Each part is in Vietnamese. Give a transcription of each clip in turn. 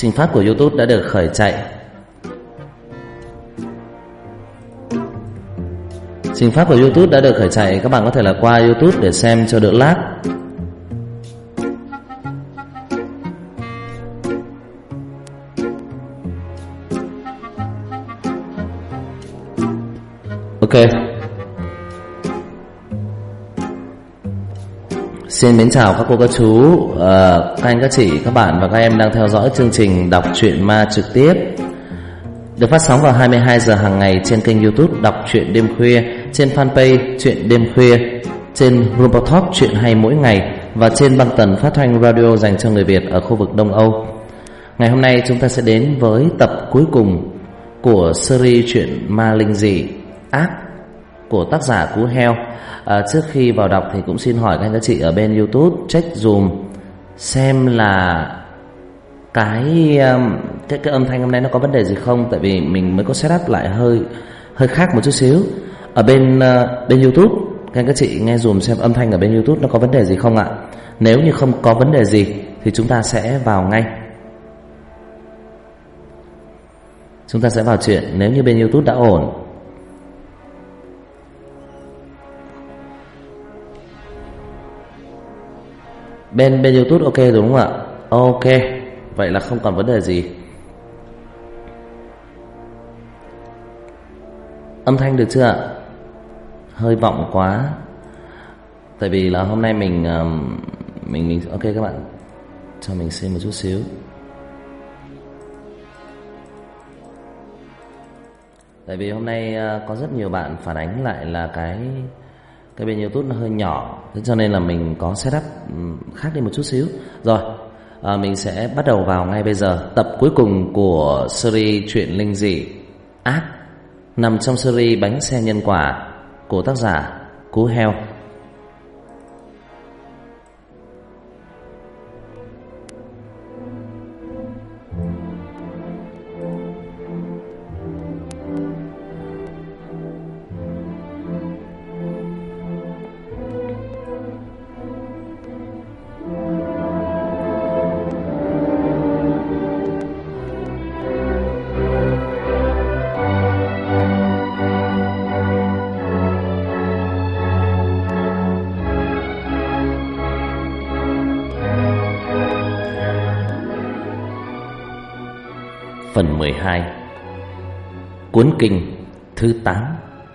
Trình phát của YouTube đã được khởi chạy. Trình phát của YouTube đã được khởi chạy. Các bạn có thể là qua YouTube để xem cho đỡ lag. Ok. Xin mến chào các cô các chú, các anh các chị, các bạn và các em đang theo dõi chương trình đọc truyện ma trực tiếp được phát sóng vào 22 giờ hàng ngày trên kênh YouTube Đọc truyện đêm khuya, trên fanpage Truyện đêm khuya, trên Robot Talk truyện hay mỗi ngày và trên băng tần phát thanh radio dành cho người Việt ở khu vực Đông Âu. Ngày hôm nay chúng ta sẽ đến với tập cuối cùng của series truyện ma linh dị ác của tác giả Cú Heo. Trước khi vào đọc thì cũng xin hỏi các anh các chị ở bên YouTube check dùm xem là cái âm thanh hôm nay nó có vấn đề gì không, tại vì mình mới có setup lại hơi khác một chút xíu. Ở bên YouTube các anh các chị nghe dùm xem âm thanh ở bên YouTube nó có vấn đề gì không ạ. Nếu như không có vấn đề gì thì chúng ta sẽ vào ngay. Chúng ta sẽ vào chuyện nếu như bên YouTube đã ổn. Bên YouTube ok đúng không ạ? Ok, vậy là không còn vấn đề gì. Âm thanh được chưa ạ? Hơi vọng quá. Tại vì là hôm nay mình ok các bạn, cho mình xem một chút xíu. Tại vì hôm nay có rất nhiều bạn phản ánh lại là cái bên YouTube nó hơi nhỏ, thế cho nên là mình có setup khác đi một chút xíu. Rồi, mình sẽ bắt đầu vào ngay bây giờ. Tập cuối cùng của series truyện linh dị ác nằm trong series Bánh xe nhân quả của tác giả Cú Heo. Phần 12. Cuốn kinh thứ 8.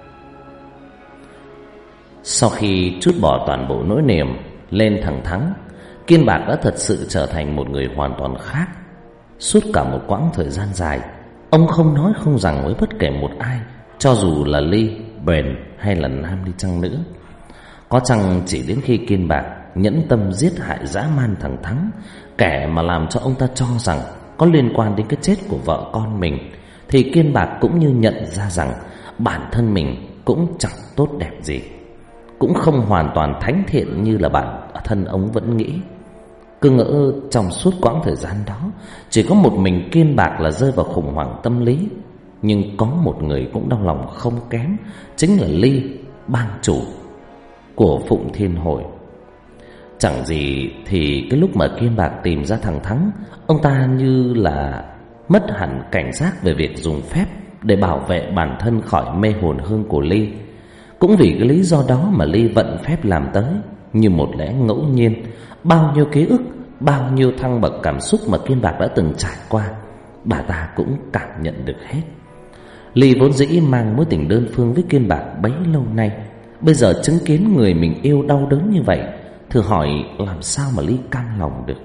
Sau khi trút bỏ toàn bộ nỗi niềm lên thằng Thắng, Kiên Bạc đã thật sự trở thành một người hoàn toàn khác. Suốt cả một quãng thời gian dài, ông không nói không rằng với bất kể một ai, cho dù là Ly, Bền hay là Nam đi chăng nữa. Có chăng chỉ đến khi Kiên Bạc nhẫn tâm giết hại dã man thằng Thắng, kẻ mà làm cho ông ta cho rằng có liên quan đến cái chết của vợ con mình, thì Kiên Bạc cũng như nhận ra rằng bản thân mình cũng chẳng tốt đẹp gì, cũng không hoàn toàn thánh thiện như là bản thân ông vẫn nghĩ. Cứ ngỡ trong suốt quãng thời gian đó chỉ có một mình Kiên Bạc là rơi vào khủng hoảng tâm lý. Nhưng có một người cũng đau lòng không kém, chính là Ly, bang chủ của Phụng Thiên Hội. Chẳng gì thì cái lúc mà Kiên Bạc tìm ra thằng Thắng, ông ta như là mất hẳn cảnh giác về việc dùng phép để bảo vệ bản thân khỏi mê hồn hương của Ly. Cũng vì cái lý do đó mà Ly vận phép làm tới như một lẽ ngẫu nhiên. Bao nhiêu ký ức, bao nhiêu thăng bậc cảm xúc mà Kiên Bạc đã từng trải qua, bà ta cũng cảm nhận được hết. Ly vốn dĩ mang mối tình đơn phương với Kiên Bạc bấy lâu nay, bây giờ chứng kiến người mình yêu đau đớn như vậy, thử hỏi làm sao mà Ly cam lòng được.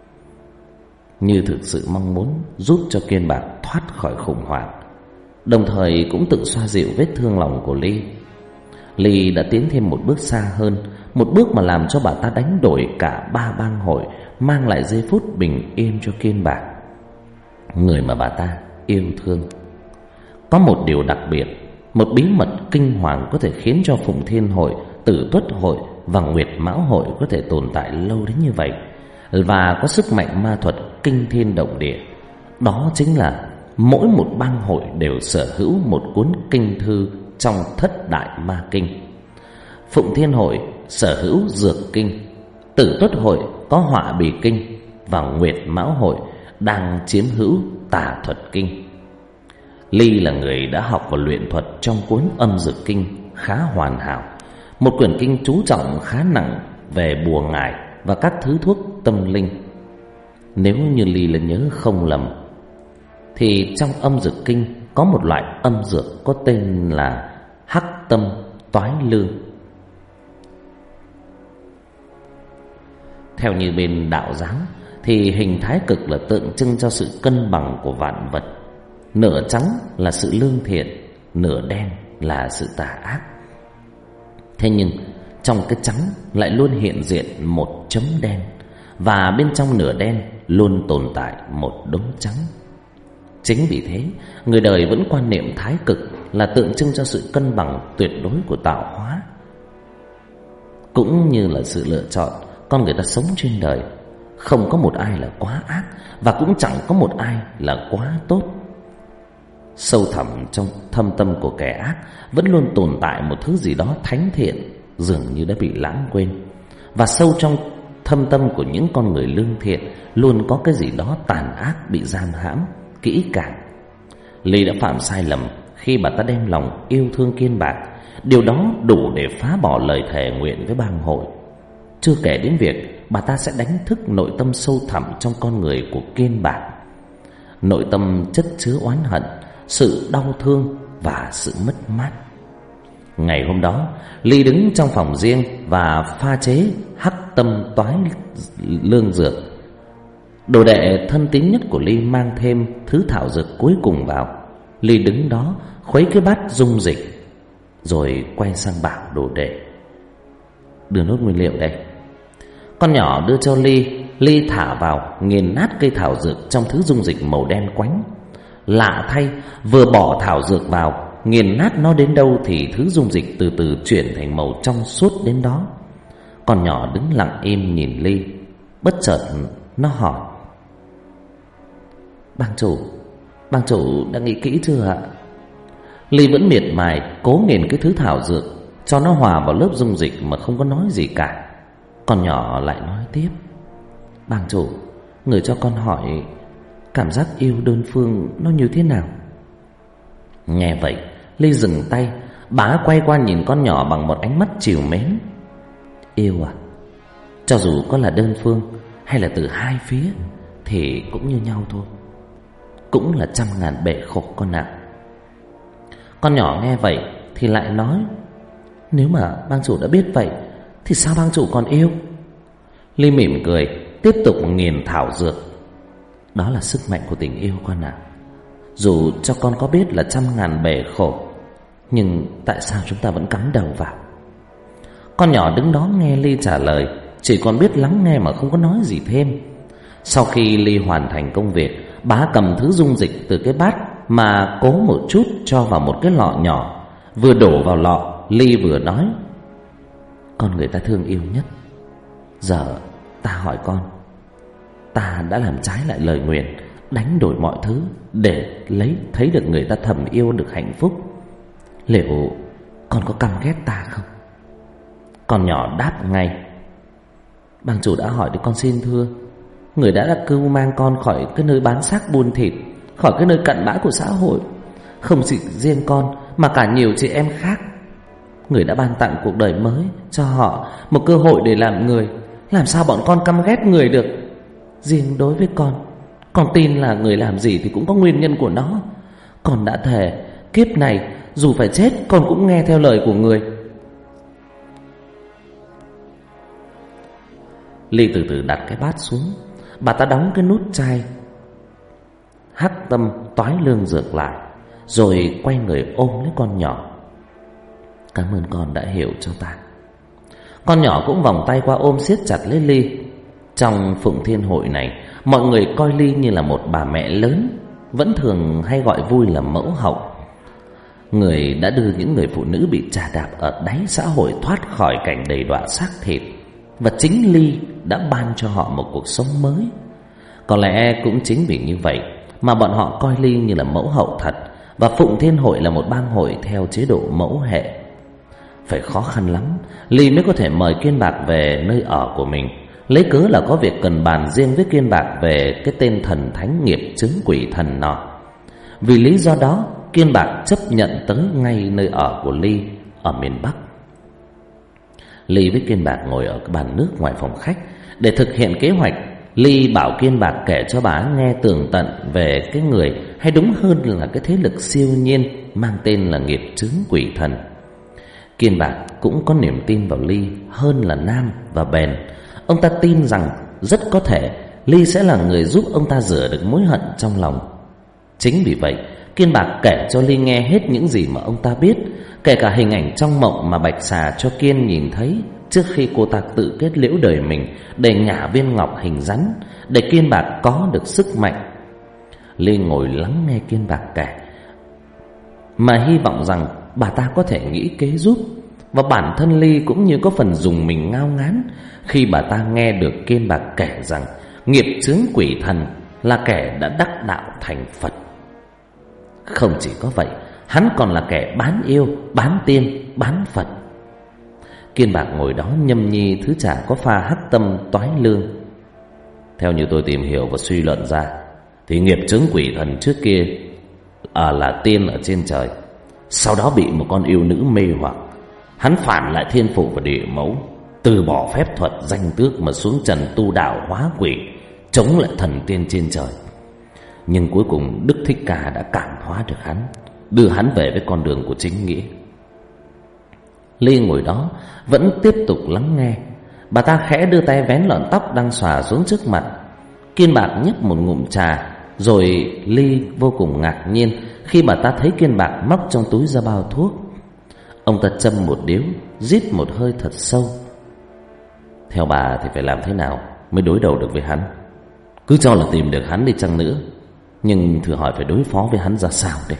Như thực sự mong muốn giúp cho Kiên Bạc thoát khỏi khủng hoảng, đồng thời cũng tự xoa dịu vết thương lòng của Ly, Ly đã tiến thêm một bước xa hơn, một bước mà làm cho bà ta đánh đổi cả 3 bang hội, mang lại giây phút bình yên cho Kiên Bạc, người mà bà ta yêu thương. Có một điều đặc biệt, một bí mật kinh hoàng có thể khiến cho Phụng Thiên Hội, Tử Tuất Hội và Nguyệt Mão Hội có thể tồn tại lâu đến như vậy, và có sức mạnh ma thuật kinh thiên động địa. Đó chính là mỗi một bang hội đều sở hữu một cuốn kinh thư trong Thất Đại Ma Kinh. Phụng Thiên Hội sở hữu Dược Kinh, Tử Tuất Hội có Họa Bì Kinh, và Nguyệt Mão Hội đang chiếm hữu Tà Thuật Kinh. Ly là người đã học và luyện thuật trong cuốn Âm Dược Kinh khá hoàn hảo, một quyển kinh chú trọng khá nặng về bùa ngải và các thứ thuốc tâm linh. Nếu như Ly là nhớ không lầm thì trong Âm Dược Kinh có một loại âm dược có tên là Hắc Tâm Toái Lương. Theo như bên đạo giáo thì hình thái cực là tượng trưng cho sự cân bằng của vạn vật. Nửa trắng là sự lương thiện, nửa đen là sự tà ác. Thế nhưng trong cái trắng lại luôn hiện diện một chấm đen, và bên trong nửa đen luôn tồn tại một đống trắng. Chính vì thế, người đời vẫn quan niệm thái cực là tượng trưng cho sự cân bằng tuyệt đối của tạo hóa, cũng như là sự lựa chọn con người ta sống trên đời. Không có một ai là quá ác, và cũng chẳng có một ai là quá tốt. Sâu thẳm trong thâm tâm của kẻ ác vẫn luôn tồn tại một thứ gì đó thánh thiện, dường như đã bị lãng quên. Và sâu trong thâm tâm của những con người lương thiện luôn có cái gì đó tàn ác bị giam hãm kỹ càng. Ly đã phạm sai lầm khi bà ta đem lòng yêu thương Kiên Bạc. Điều đó đủ để phá bỏ lời thề nguyện với bang hội. Chưa kể đến việc bà ta sẽ đánh thức nội tâm sâu thẳm trong con người của Kiên Bạc, nội tâm chất chứa oán hận, sự đau thương và sự mất mát. Ngày hôm đó, Ly đứng trong phòng riêng và pha chế Hắc Tâm Toái Lương dược. Đồ đệ thân tín nhất của Ly mang thêm thứ thảo dược cuối cùng vào. Ly đứng đó khuấy cái bát dung dịch, rồi quay sang bảo đồ đệ: đưa nốt nguyên liệu đây. Con nhỏ đưa cho Ly. Ly thả vào, nghiền nát cây thảo dược trong thứ dung dịch màu đen quánh. Lạ thay, vừa bỏ thảo dược vào, nghiền nát nó đến đâu thì thứ dung dịch từ từ chuyển thành màu trong suốt đến đó. Con nhỏ đứng lặng im nhìn Ly. Bất chợt nó hỏi: Bang chủ đã nghĩ kỹ chưa ạ? Ly vẫn miệt mài cố nghiền cái thứ thảo dược cho nó hòa vào lớp dung dịch mà không có nói gì cả. Con nhỏ lại nói tiếp: Bang chủ, người cho con hỏi cảm giác yêu đơn phương nó như thế nào? Nghe vậy, Ly dừng tay. Bà quay qua nhìn con nhỏ bằng một ánh mắt trìu mến. Yêu à? Cho dù có là đơn phương hay là từ hai phía thì cũng như nhau thôi, cũng là trăm ngàn bể khổ con ạ. Con nhỏ nghe vậy thì lại nói: nếu mà bang chủ đã biết vậy thì sao bang chủ còn yêu? Ly mỉm cười, tiếp tục nghiền thảo dược. Đó là sức mạnh của tình yêu con ạ. Dù cho con có biết là trăm ngàn bể khổ, nhưng tại sao chúng ta vẫn cắm đầu vào? Con nhỏ đứng đó nghe Ly trả lời, chỉ còn biết lắng nghe mà không có nói gì thêm. Sau khi Ly hoàn thành công việc, bá cầm thứ dung dịch từ cái bát mà cố một chút cho vào một cái lọ nhỏ. Vừa đổ vào lọ, Ly vừa nói: con người ta thương yêu nhất. Giờ ta hỏi con, ta đã làm trái lại lời nguyện, đánh đổi mọi thứ để thấy được người ta thầm yêu được hạnh phúc. Liệu con có căm ghét ta không? Con nhỏ đáp ngay: bang chủ đã hỏi thì con xin thưa. Người đã cứu mang con khỏi cái nơi bán xác buôn thịt, khỏi cái nơi cặn bã của xã hội. Không chỉ riêng con mà cả nhiều chị em khác. Người đã ban tặng cuộc đời mới cho họ, một cơ hội để làm người. Làm sao bọn con căm ghét người được? Riêng đối với con tin là người làm gì thì cũng có nguyên nhân của nó. Con đã thề kiếp này dù phải chết con cũng nghe theo lời của người. Ly từ từ đặt cái bát xuống. Bà ta đóng cái nút chai Hắc Tâm Toái Lương dược lại, rồi quay người ôm lấy con nhỏ. Cảm ơn con đã hiểu cho ta. Con nhỏ cũng vòng tay qua ôm siết chặt lấy Ly. Trong Phụng Thiên Hội này, mọi người coi Ly như là một bà mẹ lớn, vẫn thường hay gọi vui là mẫu hậu. Người đã đưa những người phụ nữ bị chà đạp ở đáy xã hội thoát khỏi cảnh đầy đọa xác thịt. Và chính Ly đã ban cho họ một cuộc sống mới. Có lẽ cũng chính vì như vậy mà bọn họ coi Ly như là mẫu hậu thật, và Phụng Thiên Hội là một bang hội theo chế độ mẫu hệ. Phải khó khăn lắm Ly mới có thể mời Kiên Bạc về nơi ở của mình, lấy cớ là có việc cần bàn riêng với Kiên Bạc về cái tên thần thánh nghiệp chướng quỷ thần nọ. Vì lý do đó, Kiên Bạc chấp nhận tới ngay nơi ở của Ly ở miền Bắc. Ly với Kiên Bạc ngồi ở cái bàn nước ngoài phòng khách. Để thực hiện kế hoạch, Ly bảo Kiên Bạc kể cho bà nghe tường tận về cái người, hay đúng hơn là cái thế lực siêu nhiên mang tên là nghiệp chướng quỷ thần. Kiên Bạc cũng có niềm tin vào Ly hơn là Nam và Bền. Ông ta tin rằng rất có thể Ly sẽ là người giúp ông ta rửa được mối hận trong lòng. Chính vì vậy, Kiên Bạc kể cho Ly nghe hết những gì mà ông ta biết, kể cả hình ảnh trong mộng mà Bạch Xà cho Kiên nhìn thấy trước khi cô ta tự kết liễu đời mình để nhả viên ngọc hình rắn, để Kiên Bạc có được sức mạnh. Ly ngồi lắng nghe Kiên Bạc kể, mà hy vọng rằng bà ta có thể nghĩ kế giúp. Và bản thân Ly cũng như có phần dùng mình ngao ngán khi bà ta nghe được Kiên Bạc kể rằng nghiệp chướng quỷ thần là kẻ đã đắc đạo thành Phật. Không chỉ có vậy, hắn còn là kẻ bán yêu, bán tiên, bán Phật. Kiên Bạc ngồi đó nhâm nhi thứ trà có pha hắc tâm toái lương. Theo như tôi tìm hiểu và suy luận ra, thì nghiệp chướng quỷ thần trước kia là tiên ở trên trời, sau đó bị một con yêu nữ mê hoặc. Hắn phản lại thiên phụ và địa mẫu, từ bỏ phép thuật danh tước mà xuống trần tu đạo hóa quỷ, chống lại thần tiên trên trời. Nhưng cuối cùng Đức Thích Ca đã cảm hóa được hắn, đưa hắn về với con đường của chính nghĩa. Ly ngồi đó vẫn tiếp tục lắng nghe. Bà ta khẽ đưa tay vén lọn tóc đang xòa xuống trước mặt. Kiên Bạc nhấp một ngụm trà, rồi Ly vô cùng ngạc nhiên khi bà ta thấy Kiên Bạc móc trong túi ra bao thuốc. Ông ta châm một điếu, rít một hơi thật sâu. Theo bà thì phải làm thế nào mới đối đầu được với hắn? Cứ cho là tìm được hắn đi chăng nữa, nhưng thử hỏi phải đối phó với hắn ra sao đây?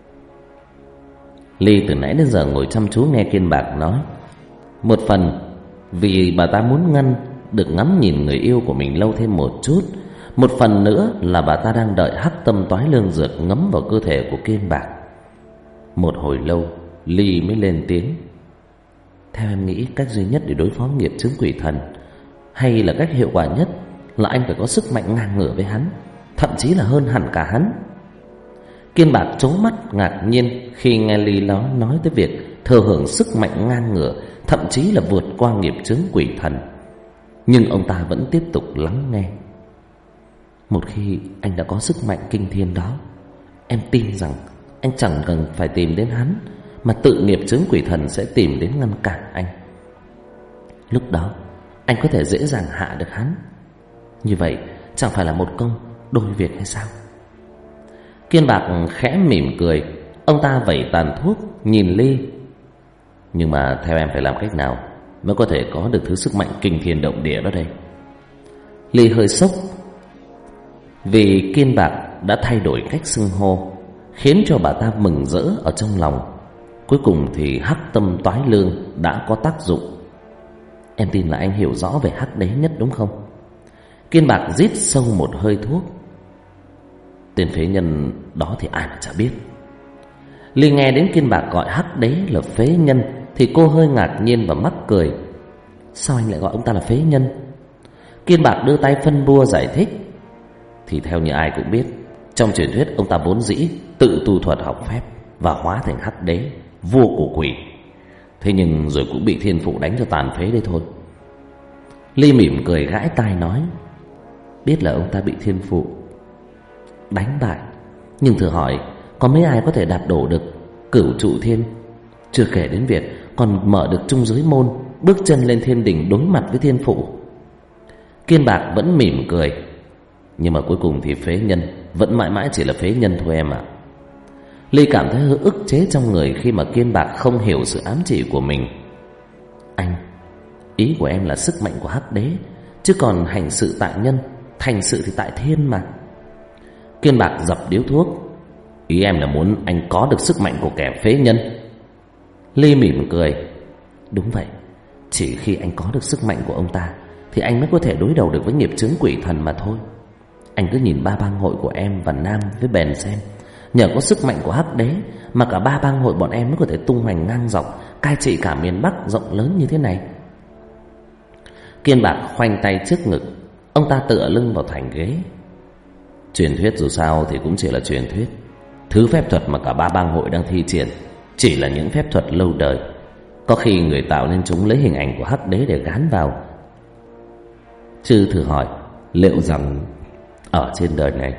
Ly từ nãy đến giờ ngồi chăm chú nghe Kiên Bạc nói. Một phần vì bà ta muốn Ngân được ngắm nhìn người yêu của mình lâu thêm một chút, một phần nữa là bà ta đang đợi hắc tâm toái lương dược ngấm vào cơ thể của Kiên Bạc. Một hồi lâu, Ly mới lên tiếng. Theo em nghĩ, cách duy nhất để đối phó nghiệp chướng quỷ thần, hay là cách hiệu quả nhất, là anh phải có sức mạnh ngang ngửa với hắn, thậm chí là hơn hẳn cả hắn. Kiên Bạc trố mắt ngạc nhiên khi nghe Ly nói tới việc thừa hưởng sức mạnh ngang ngửa, thậm chí là vượt qua nghiệp chướng quỷ thần. Nhưng ông ta vẫn tiếp tục lắng nghe. Một khi anh đã có sức mạnh kinh thiên đó, em tin rằng anh chẳng cần phải tìm đến hắn, mà tự nghiệp chướng quỷ thần sẽ tìm đến ngăn cản anh. Lúc đó anh có thể dễ dàng hạ được hắn. Như vậy chẳng phải là một công đôi việc hay sao? Kiên Bạc khẽ mỉm cười. Ông ta vẩy tàn thuốc nhìn Ly. Nhưng mà theo em phải làm cách nào mới có thể có được thứ sức mạnh kinh thiên động địa đó đây? Ly hơi sốc vì Kiên Bạc đã thay đổi cách xưng hô, khiến cho bà ta mừng rỡ ở trong lòng. Cuối cùng thì hắc tâm toái lương đã có tác dụng. Em tin là anh hiểu rõ về hắc đế nhất đúng không? Kiên Bạc rít sâu một hơi thuốc. Tên phế nhân đó thì ai mà chả biết. Ly nghe đến Kiên Bạc gọi hắc đế là phế nhân thì cô hơi ngạc nhiên và mắc cười. Sao anh lại gọi ông ta là phế nhân? Kiên Bạc đưa tay phân bua giải thích. Thì theo như ai cũng biết, trong truyền thuyết ông ta vốn dĩ tự tu thuật học phép và hóa thành hắc đế, vua của quỷ. Thế nhưng rồi cũng bị thiên phụ đánh cho tàn phế đây thôi. Ly mỉm cười gãi tai nói. Biết là ông ta bị thiên phụ đánh bại, nhưng thử hỏi có mấy ai có thể đạp đổ được Cửu Trụ Thiên? Chưa kể đến việc còn mở được trung giới môn, bước chân lên thiên đỉnh đối mặt với thiên phụ. Kiên Bạc vẫn mỉm cười. Nhưng mà cuối cùng thì phế nhân vẫn mãi mãi chỉ là phế nhân thôi em ạ. Ly cảm thấy hơi ức chế trong người khi mà Kiên Bạc không hiểu sự ám chỉ của mình. Anh, ý của em là sức mạnh của hắc đế, chứ còn hành sự tại nhân, thành sự thì tại thiên mà. Kiên Bạc dập điếu thuốc. Ý em là muốn anh có được sức mạnh của kẻ phế nhân. Ly mỉm cười. Đúng vậy, chỉ khi anh có được sức mạnh của ông ta thì anh mới có thể đối đầu được với nghiệp chướng quỷ thần mà thôi. Anh cứ nhìn ba bang hội của em và Nam với Bền xem. Nhờ có sức mạnh của hắc đế mà cả ba bang hội bọn em mới có thể tung hoành ngang dọc, cai trị cả miền Bắc rộng lớn như thế này. Kiên Bạc khoanh tay trước ngực, ông ta tựa lưng vào thành ghế. Truyền thuyết dù sao thì cũng chỉ là truyền thuyết. Thứ phép thuật mà cả ba bang hội đang thi triển chỉ là những phép thuật lâu đời. Có khi người tạo nên chúng lấy hình ảnh của Hắc Đế để gán vào. Chư thử hỏi, liệu rằng ở trên đời này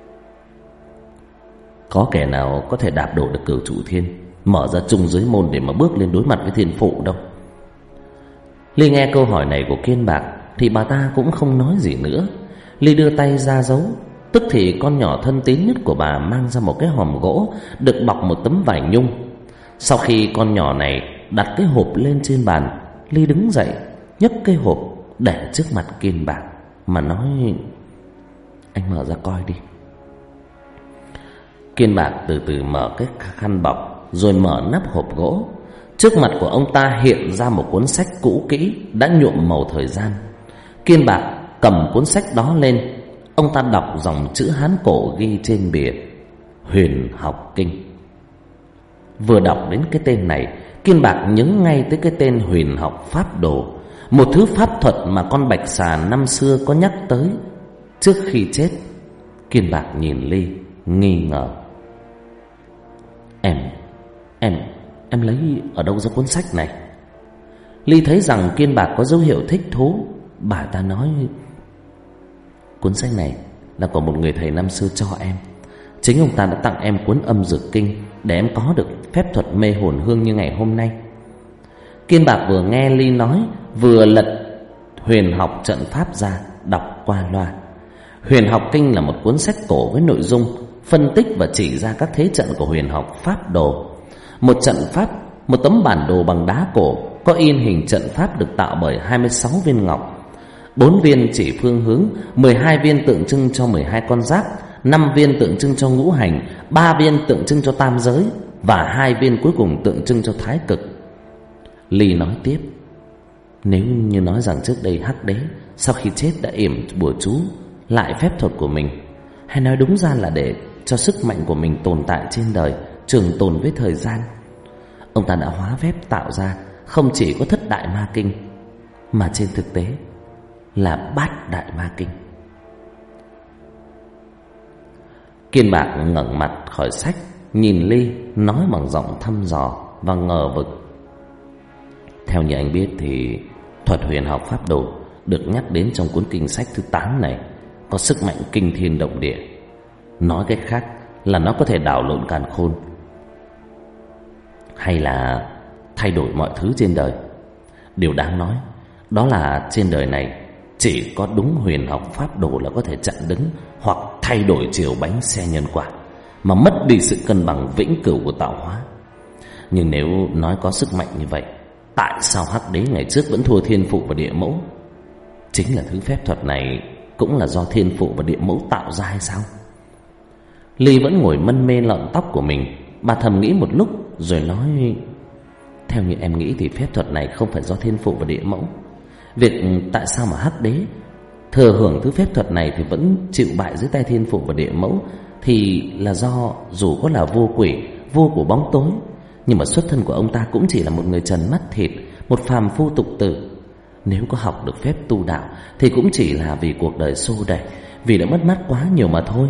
có kẻ nào có thể đạp đổ được Cửu Trụ Thiên, mở ra trung giới môn để mà bước lên đối mặt với thiên phụ đâu? Ly nghe câu hỏi này của Kiên Bạc thì bà ta cũng không nói gì nữa. Ly đưa tay ra giấu. Tức thì con nhỏ thân tín nhất của bà mang ra một cái hòm gỗ được bọc một tấm vải nhung. Sau khi con nhỏ này đặt cái hộp lên trên bàn, Ly đứng dậy nhấc cái hộp để trước mặt Kiên Bạc mà nói: "Anh mở ra coi đi." Kiên Bạc từ từ mở cái khăn bọc rồi mở nắp hộp gỗ. Trước mặt của ông ta hiện ra một cuốn sách cũ kỹ đã nhuộm màu thời gian. Kiên Bạc cầm cuốn sách đó lên, ông ta đọc dòng chữ Hán cổ ghi trên bìa: Huyền Học Kinh. Vừa đọc đến cái tên này, Kiên Bạc nhớ ngay tới cái tên Huyền Học Pháp Đồ, một thứ pháp thuật mà con bạch xà năm xưa có nhắc tới trước khi chết. Kiên Bạc nhìn Ly nghi ngờ: Em lấy ở đâu ra cuốn sách này?" Ly thấy rằng Kiên Bạc có dấu hiệu thích thú. Bà ta nói: "Cuốn sách này là của một người thầy năm xưa cho em. Chính ông ta đã tặng em cuốn Âm Dược Kinh để em có được phép thuật mê hồn hương như ngày hôm nay." Kiên Bạc vừa nghe Ly nói, vừa lật Huyền Học Trận Pháp ra đọc qua loa. Huyền Học Kinh là một cuốn sách cổ với nội dung phân tích và chỉ ra các thế trận của huyền học pháp đồ. Một trận pháp, một tấm bản đồ bằng đá cổ có in hình trận pháp được tạo bởi 26 viên ngọc. 4 viên chỉ phương hướng, 12 viên tượng trưng cho 12 con giáp, 5 viên tượng trưng cho ngũ hành, 3 viên tượng trưng cho tam giới và 2 viên cuối cùng tượng trưng cho thái cực. Ly nói tiếp: "Nếu như nói rằng trước đây Hắc Đế sau khi chết đã yểm bùa chú lại phép thuật của mình, hay nói đúng ra là để cho sức mạnh của mình tồn tại trên đời, trường tồn với thời gian, ông ta đã hóa phép tạo ra không chỉ có Thất Đại Ma Kinh, mà trên thực tế là Bát Đại Ma Kinh." Kiên Bạc ngẩng mặt khỏi sách, nhìn Ly, nói bằng giọng thăm dò và ngờ vực: "Theo như anh biết thì thuật huyền học pháp đồ được nhắc đến trong cuốn kinh sách thứ 8 này có sức mạnh kinh thiên động địa. Nói cách khác là nó có thể đảo lộn càn khôn, hay là thay đổi mọi thứ trên đời. Điều đáng nói đó là trên đời này chỉ có đúng huyền học pháp đồ là có thể chặn đứng hoặc thay đổi chiều bánh xe nhân quả, mà mất đi sự cân bằng vĩnh cửu của tạo hóa. Nhưng nếu nói có sức mạnh như vậy, tại sao Hắc Đế ngày trước vẫn thua Thiên Phụ và Địa Mẫu? Chính là thứ phép thuật này cũng là do Thiên Phụ và Địa Mẫu tạo ra hay sao?" Ly vẫn ngồi mân mê lọn tóc của mình. Bà thầm nghĩ một lúc rồi nói: "Theo như em nghĩ thì phép thuật này không phải do Thiên Phụ và Địa Mẫu. Việc tại sao mà Hắc Đế thừa hưởng thứ phép thuật này thì vẫn chịu bại dưới tay Thiên Phụ và Địa Mẫu thì là do dù có là vô quỷ, vô của bóng tối, nhưng mà xuất thân của ông ta cũng chỉ là một người trần mắt thịt, một phàm phu tục tử. Nếu có học được phép tu đạo thì cũng chỉ là vì cuộc đời xô đẩy, vì đã mất mát quá nhiều mà thôi."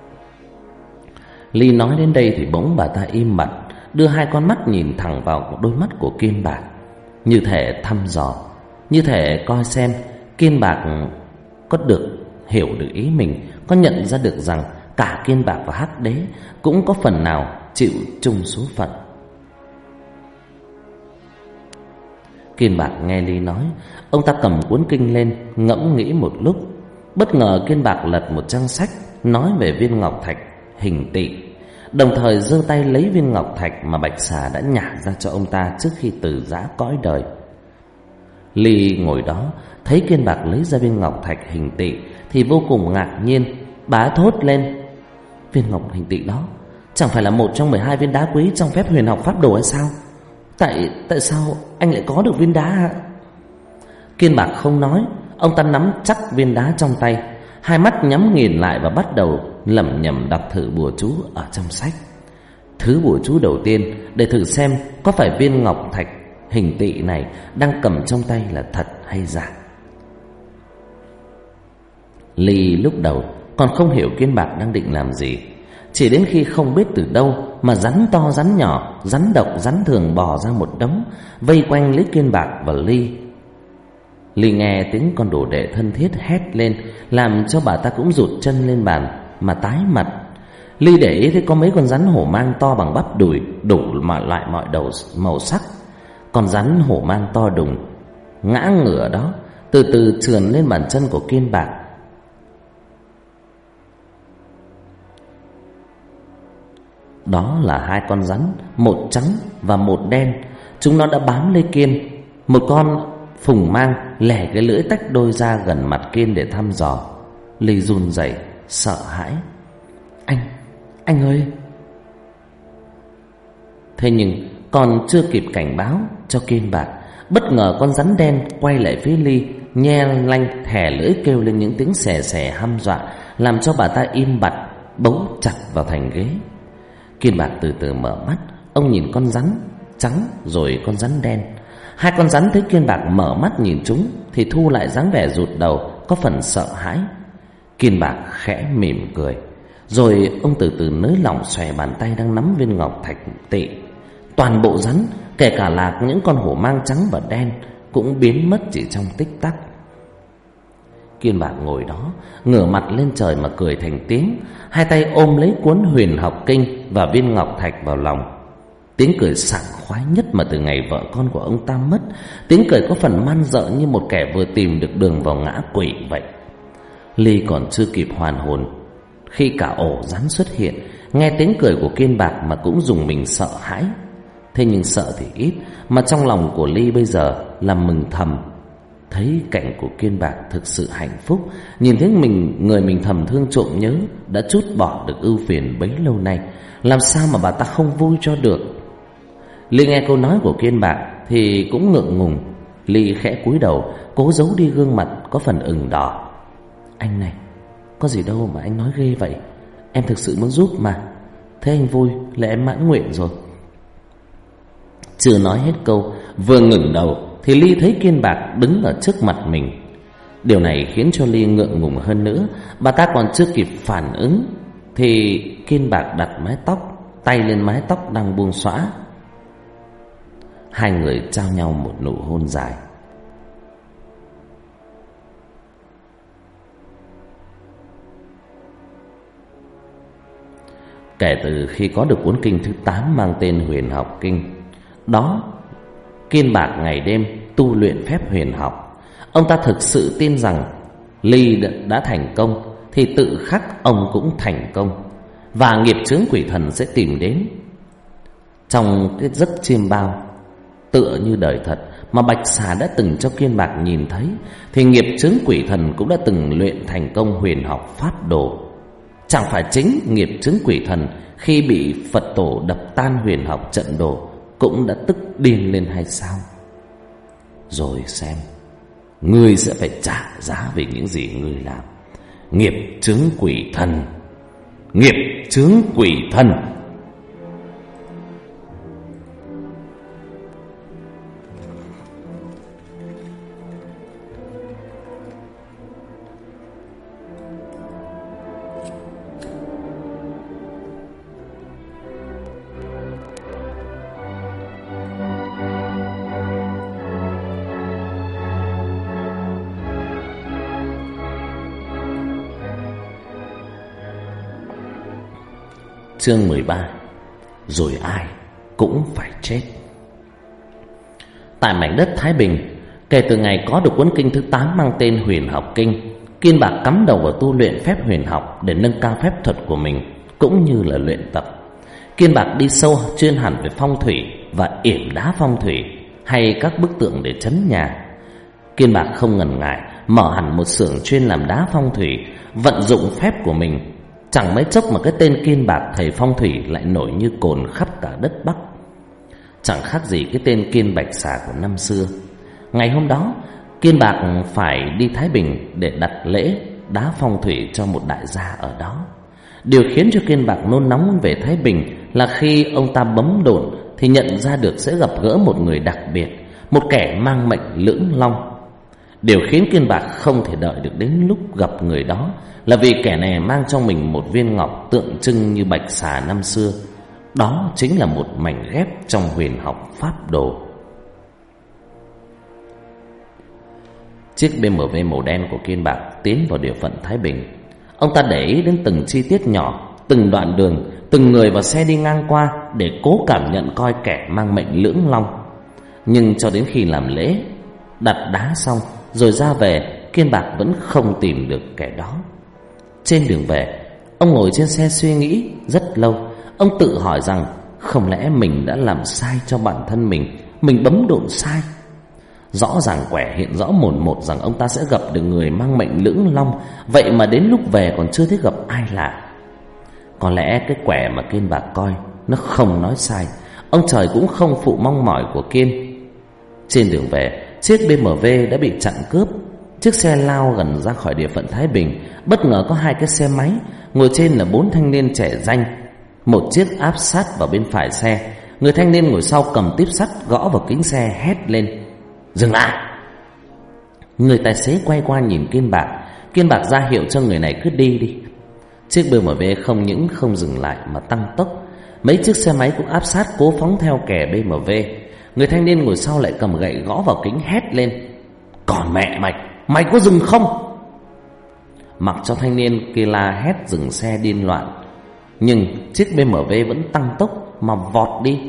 Ly nói đến đây thì bỗng bà ta im bặt, đưa hai con mắt nhìn thẳng vào đôi mắt của Kiên Bạc, như thể thăm dò, như thể coi xem Kiên Bạc có được hiểu được ý mình, có nhận ra được rằng cả Kiên Bạc và Hắc Đế cũng có phần nào chịu chung số phận. Kiên Bạc nghe Ly nói, ông ta cầm cuốn kinh lên ngẫm nghĩ một lúc. Bất ngờ Kiên Bạc lật một trang sách nói về viên ngọc thạch hình tỵ, đồng thời giơ tay lấy viên ngọc thạch mà Bạch Xà đã nhả ra cho ông ta trước khi từ giã cõi đời. Ly ngồi đó thấy Kiên Bạc lấy ra viên ngọc thạch hình tỵ thì vô cùng ngạc nhiên. Bà thốt lên: "Viên ngọc hình tỵ đó chẳng phải là một trong 12 viên đá quý trong phép huyền học pháp đồ hay sao? Tại sao anh lại có được viên đá hả?" Kiên Bạc không nói. Ông ta nắm chắc viên đá trong tay, hai mắt nhắm nghiền lại và bắt đầu lẩm nhẩm đọc thử bùa chú ở trong sách. Thứ bùa chú đầu tiên để thử xem có phải viên ngọc thạch hình tỵ này đang cầm trong tay là thật hay giả. Ly lúc đầu còn không hiểu Kiên Bạc đang định làm gì, chỉ đến khi không biết từ đâu mà rắn to rắn nhỏ, rắn độc rắn thường bò ra một đống, vây quanh lấy Kiên Bạc và Ly. Ly nghe tiếng con đồ đệ thân thiết hét lên, làm cho bà ta cũng rụt chân lên bàn mà tái mặt. Ly để ý thấy có mấy con rắn hổ mang to bằng bắp đùi, đủ loại mọi đầu màu sắc. Con rắn hổ mang to đùng ngã ngửa đó từ từ trườn lên bàn chân của Kiên Bạc. Đó là hai con rắn, một trắng và một đen. Chúng nó đã bám lấy Kiên. Một con phùng mang lẻ cái lưỡi tách đôi ra gần mặt Kiên để thăm dò. Ly run rẩy sợ hãi. Anh ơi! Thế nhưng còn chưa kịp cảnh báo cho Kiên Bạc, bất ngờ con rắn đen quay lại phía Ly, nhe lanh thè lưỡi kêu lên những tiếng xè xè hăm dọa, làm cho bà ta im bặt, bấu chặt vào thành ghế. Kiên Bạc từ từ mở mắt, ông nhìn con rắn trắng rồi con rắn đen. Hai con rắn thấy Kiên Bạc mở mắt nhìn chúng thì thu lại dáng vẻ rụt đầu, có phần sợ hãi. Kiên Bạc khẽ mỉm cười, rồi ông từ từ nới lỏng xòe bàn tay đang nắm viên ngọc thạch tị. Toàn bộ rắn, kể cả là những con hổ mang trắng và đen, cũng biến mất chỉ trong tích tắc. Kiên Bạc ngồi đó, ngửa mặt lên trời mà cười thành tiếng, hai tay ôm lấy cuốn Huyền Học Kinh và viên ngọc thạch vào lòng. Tiếng cười sảng khoái nhất mà từ ngày vợ con của ông ta mất. Tiếng cười có phần man rợ như một kẻ vừa tìm được đường vào ngã quỷ vậy. Ly còn chưa kịp hoàn hồn khi cả ổ rắn xuất hiện, nghe tiếng cười của Kiên Bạc mà cũng dùng mình sợ hãi. Thế nhưng sợ thì ít, mà trong lòng của Ly bây giờ là mừng thầm. Thấy cảnh của Kiên Bạc thực sự hạnh phúc, nhìn thấy người mình thầm thương trộm nhớ đã trút bỏ được ưu phiền bấy lâu nay, làm sao mà bà ta không vui cho được. Ly nghe câu nói của Kiên Bạc thì cũng ngượng ngùng. Ly khẽ cúi đầu, cố giấu đi gương mặt có phần ửng đỏ. Anh này, có gì đâu mà anh nói ghê vậy. Em thực sự muốn giúp mà. Thế anh vui là em mãn nguyện rồi. Chưa nói hết câu, vừa ngẩng đầu thì Ly thấy Kiên Bạc đứng ở trước mặt mình. Điều này khiến cho Ly ngượng ngùng hơn nữa. Bà ta còn chưa kịp phản ứng thì Kiên Bạc đặt tay lên mái tóc đang buông xõa. Hai người trao nhau một nụ hôn dài. Kể từ khi có được cuốn kinh thứ 8 mang tên Huyền Học Kinh, đó, Kiên Bạc ngày đêm tu luyện phép huyền học. Ông ta thực sự tin rằng Ly đã thành công thì tự khắc ông cũng thành công, và nghiệp chướng quỷ thần sẽ tìm đến. Trong cái giấc chiêm bao tựa như đời thật mà Bạch Xà đã từng cho Kiên Bạc nhìn thấy, thì nghiệp chướng quỷ thần cũng đã từng luyện thành công huyền học pháp đồ. Chẳng phải chính nghiệp chướng quỷ thần khi bị Phật tổ đập tan huyền học trận đồ cũng đã tức điên lên hay sao? Rồi xem, ngươi sẽ phải trả giá về những gì ngươi làm. Nghiệp chướng quỷ thần, nghiệp chướng quỷ thần. Chương 13. Rồi ai cũng phải chết. Tại mảnh đất Thái Bình, kể từ ngày có được cuốn kinh thứ 8 mang tên Huyền Học Kinh, Kiên Bạc cắm đầu vào tu luyện phép huyền học để nâng cao phép thuật của mình, cũng như là luyện tập. Kiên Bạc đi sâu chuyên hẳn về phong thủy và yểm đá phong thủy hay các bức tượng để trấn nhà. Kiên Bạc không ngần ngại mở hẳn một xưởng chuyên làm đá phong thủy, vận dụng phép của mình. Chẳng mấy chốc mà cái tên Kiên Bạc thầy phong thủy lại nổi như cồn khắp cả đất Bắc. Chẳng khác gì cái tên Kiên Bạch Xà của năm xưa. Ngày hôm đó, Kiên Bạc phải đi Thái Bình để đặt lễ đá phong thủy cho một đại gia ở đó. Điều khiến cho Kiên Bạc nôn nóng về Thái Bình là khi ông ta bấm độn thì nhận ra được sẽ gặp gỡ một người đặc biệt, một kẻ mang mệnh lưỡng long. Điều khiến Kiên Bạc không thể đợi được đến lúc gặp người đó là vì kẻ này mang trong mình một viên ngọc tượng trưng như bạch xà năm xưa. Đó chính là một mảnh ghép trong huyền học pháp đồ. Chiếc BMW màu đen của Kiên Bạc tiến vào địa phận Thái Bình. Ông ta để ý đến từng chi tiết nhỏ, từng đoạn đường, từng người và xe đi ngang qua để cố cảm nhận coi kẻ mang mệnh Lưỡng Long. Nhưng cho đến khi làm lễ, đặt đá xong rồi ra về, Kiên Bạc vẫn không tìm được kẻ đó. Trên đường về, ông ngồi trên xe suy nghĩ rất lâu. Ông tự hỏi rằng không lẽ mình đã làm sai cho bản thân mình bấm độn sai. Rõ ràng quẻ hiện rõ mồn một rằng ông ta sẽ gặp được người mang mệnh Lưỡng Long, vậy mà đến lúc về còn chưa thấy gặp ai lạ. Có lẽ cái quẻ mà Kiên Bạc coi nó không nói sai, ông trời cũng không phụ mong mỏi của Kiên. Trên đường về, chiếc BMW đã bị chặn cướp. Chiếc xe lao gần ra khỏi địa phận Thái Bình. Bất ngờ có 2 cái xe máy, ngồi trên là 4 thanh niên trẻ ranh. Một chiếc áp sát vào bên phải xe. Người thanh niên ngồi sau cầm tiếp sắt gõ vào kính xe, hét lên: "Dừng lại!" Người tài xế quay qua nhìn Kiên Bạc. Kiên Bạc ra hiệu cho người này cứ đi đi. Chiếc BMW không những không dừng lại mà tăng tốc. Mấy chiếc xe máy cũng áp sát cố phóng theo kẻ BMW. Người thanh niên ngồi sau lại cầm gậy gõ vào kính, hét lên: "Còn mẹ mày có dừng không?" Mặc cho thanh niên kia la hét dừng xe điên loạn, nhưng chiếc BMW vẫn tăng tốc mà vọt đi.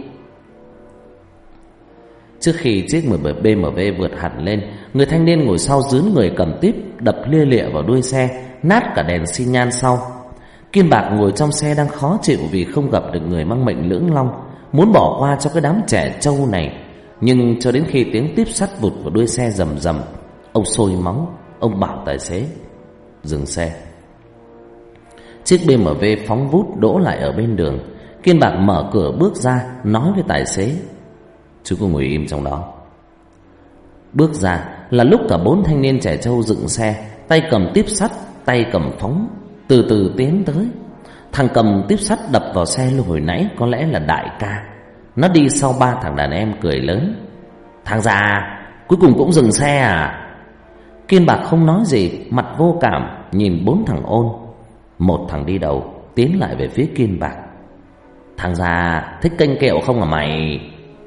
Trước khi chiếc BMW vượt hẳn lên, người thanh niên ngồi sau dướn người cầm tiếp đập lia lịa vào đuôi xe, nát cả đèn xi nhan sau. Kiên Bạc ngồi trong xe đang khó chịu vì không gặp được người mang mệnh Lưỡng Long, muốn bỏ qua cho cái đám trẻ trâu này. Nhưng cho đến khi tiếng tiếp sắt vụt vào đuôi xe rầm rầm, ông sôi máu. Ông bảo tài xế dừng xe. Chiếc BMW phóng vút đỗ lại ở bên đường. Kiên Bạc mở cửa bước ra, nói với tài xế: "Chú cứ ngồi im trong đó." Bước ra là lúc cả 4 thanh niên trẻ trâu dựng xe, tay cầm tiếp sắt, tay cầm phóng, từ từ tiến tới. Thằng cầm tiếp sắt đập vào xe lúc hồi nãy có lẽ là Đại Ca. Nó đi sau 3 thằng đàn em cười lớn: "Thằng già, cuối cùng cũng dừng xe à?" Kiên Bạc không nói gì, mặt vô cảm nhìn 4 thằng ôn. Một thằng đi đầu tiến lại về phía Kiên Bạc: "Thằng già thích canh kẹo không hả mày?"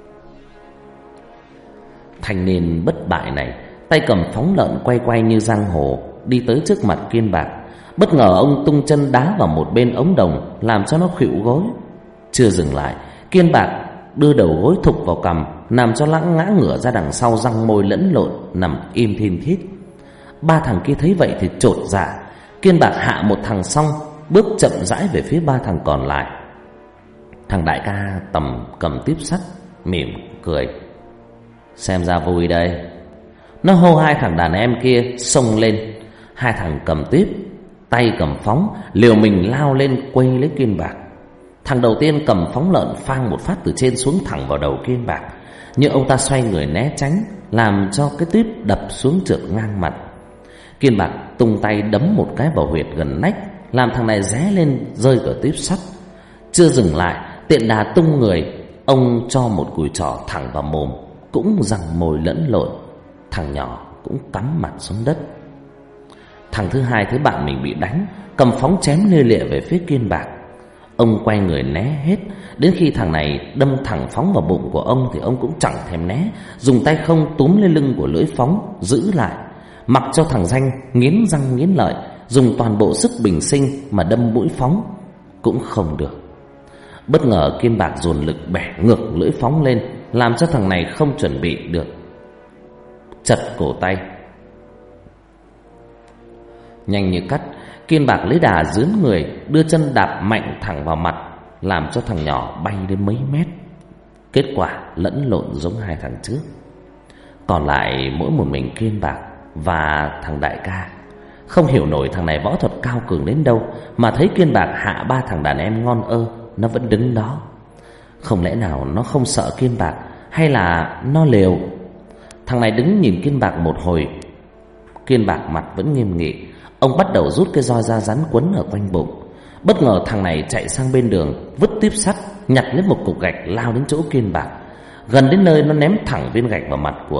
Thanh niên bất bại này tay cầm phóng lợn quay quay như giang hồ đi tới trước mặt Kiên Bạc. Bất ngờ ông tung chân đá vào một bên ống đồng, làm cho nó khuỵu gối. Chưa dừng lại, Kiên Bạc đưa đầu gối thục vào cằm, làm cho lãng ngã ngửa ra đằng sau, răng môi lẫn lộn nằm im thin thít. 3 thằng kia thấy vậy thì chột dạ. Kiên Bạc hạ một thằng xong, bước chậm rãi về phía 3 thằng còn lại. Thằng Đại Ca cầm tiếp sắt mỉm cười: "Xem ra vui đây." Nó hô 2 thằng đàn em kia xông lên. 2 thằng cầm tiếp, tay cầm phóng, liều mình lao lên quay lấy Kiên Bạc. Thằng đầu tiên cầm phóng lợn phang một phát từ trên xuống thẳng vào đầu Kiên Bạc, nhưng ông ta xoay người né tránh, làm cho cái tiếp đập xuống trượt ngang mặt. Kiên Bạc tung tay đấm một cái vào huyệt gần nách, làm thằng này ré lên rơi cả tiếp sắt. Chưa dừng lại, tiện đà tung người, ông cho một cùi trỏ thẳng vào mồm, cũng răng môi lẫn lộn. Thằng nhỏ cũng cắm mặt xuống đất. Thằng thứ hai thấy bạn mình bị đánh, cầm phóng chém lia lịa về phía Kiên Bạc. Ông quay người né hết. Đến khi thằng này đâm thẳng phóng vào bụng của ông thì ông cũng chẳng thèm né, dùng tay không túm lên lưng của lưỡi phóng giữ lại, mặc cho thằng danh nghiến răng nghiến lợi, dùng toàn bộ sức bình sinh mà đâm mũi phóng cũng không được. Bất ngờ Kiên Bạc dồn lực bẻ ngược lưỡi phóng lên, làm cho thằng này không chuẩn bị được, chật cổ tay. Nhanh như cắt, Kiên Bạc lấy đà dướn người, đưa chân đạp mạnh thẳng vào mặt, làm cho thằng nhỏ bay đến mấy mét. Kết quả lẫn lộn giống 2 thằng trước. Còn lại mỗi một mình Kiên Bạc và thằng Đại Ca. Không hiểu nổi thằng này võ thuật cao cường đến đâu mà thấy Kiên Bạc hạ 3 thằng đàn em ngon ơ, nó vẫn đứng đó. Không lẽ nào nó không sợ Kiên Bạc, hay là nó liều? Thằng này đứng nhìn Kiên Bạc một hồi. Kiên Bạc mặt vẫn nghiêm nghị. Ông bắt đầu rút cái roi ra rắn quấn ở quanh bụng. Bất ngờ thằng này chạy sang bên đường, vứt tiếp sắt, nhặt lấy một cục gạch lao đến chỗ Kiên Bạc. Gần đến nơi nó ném thẳng viên gạch vào mặt của ông.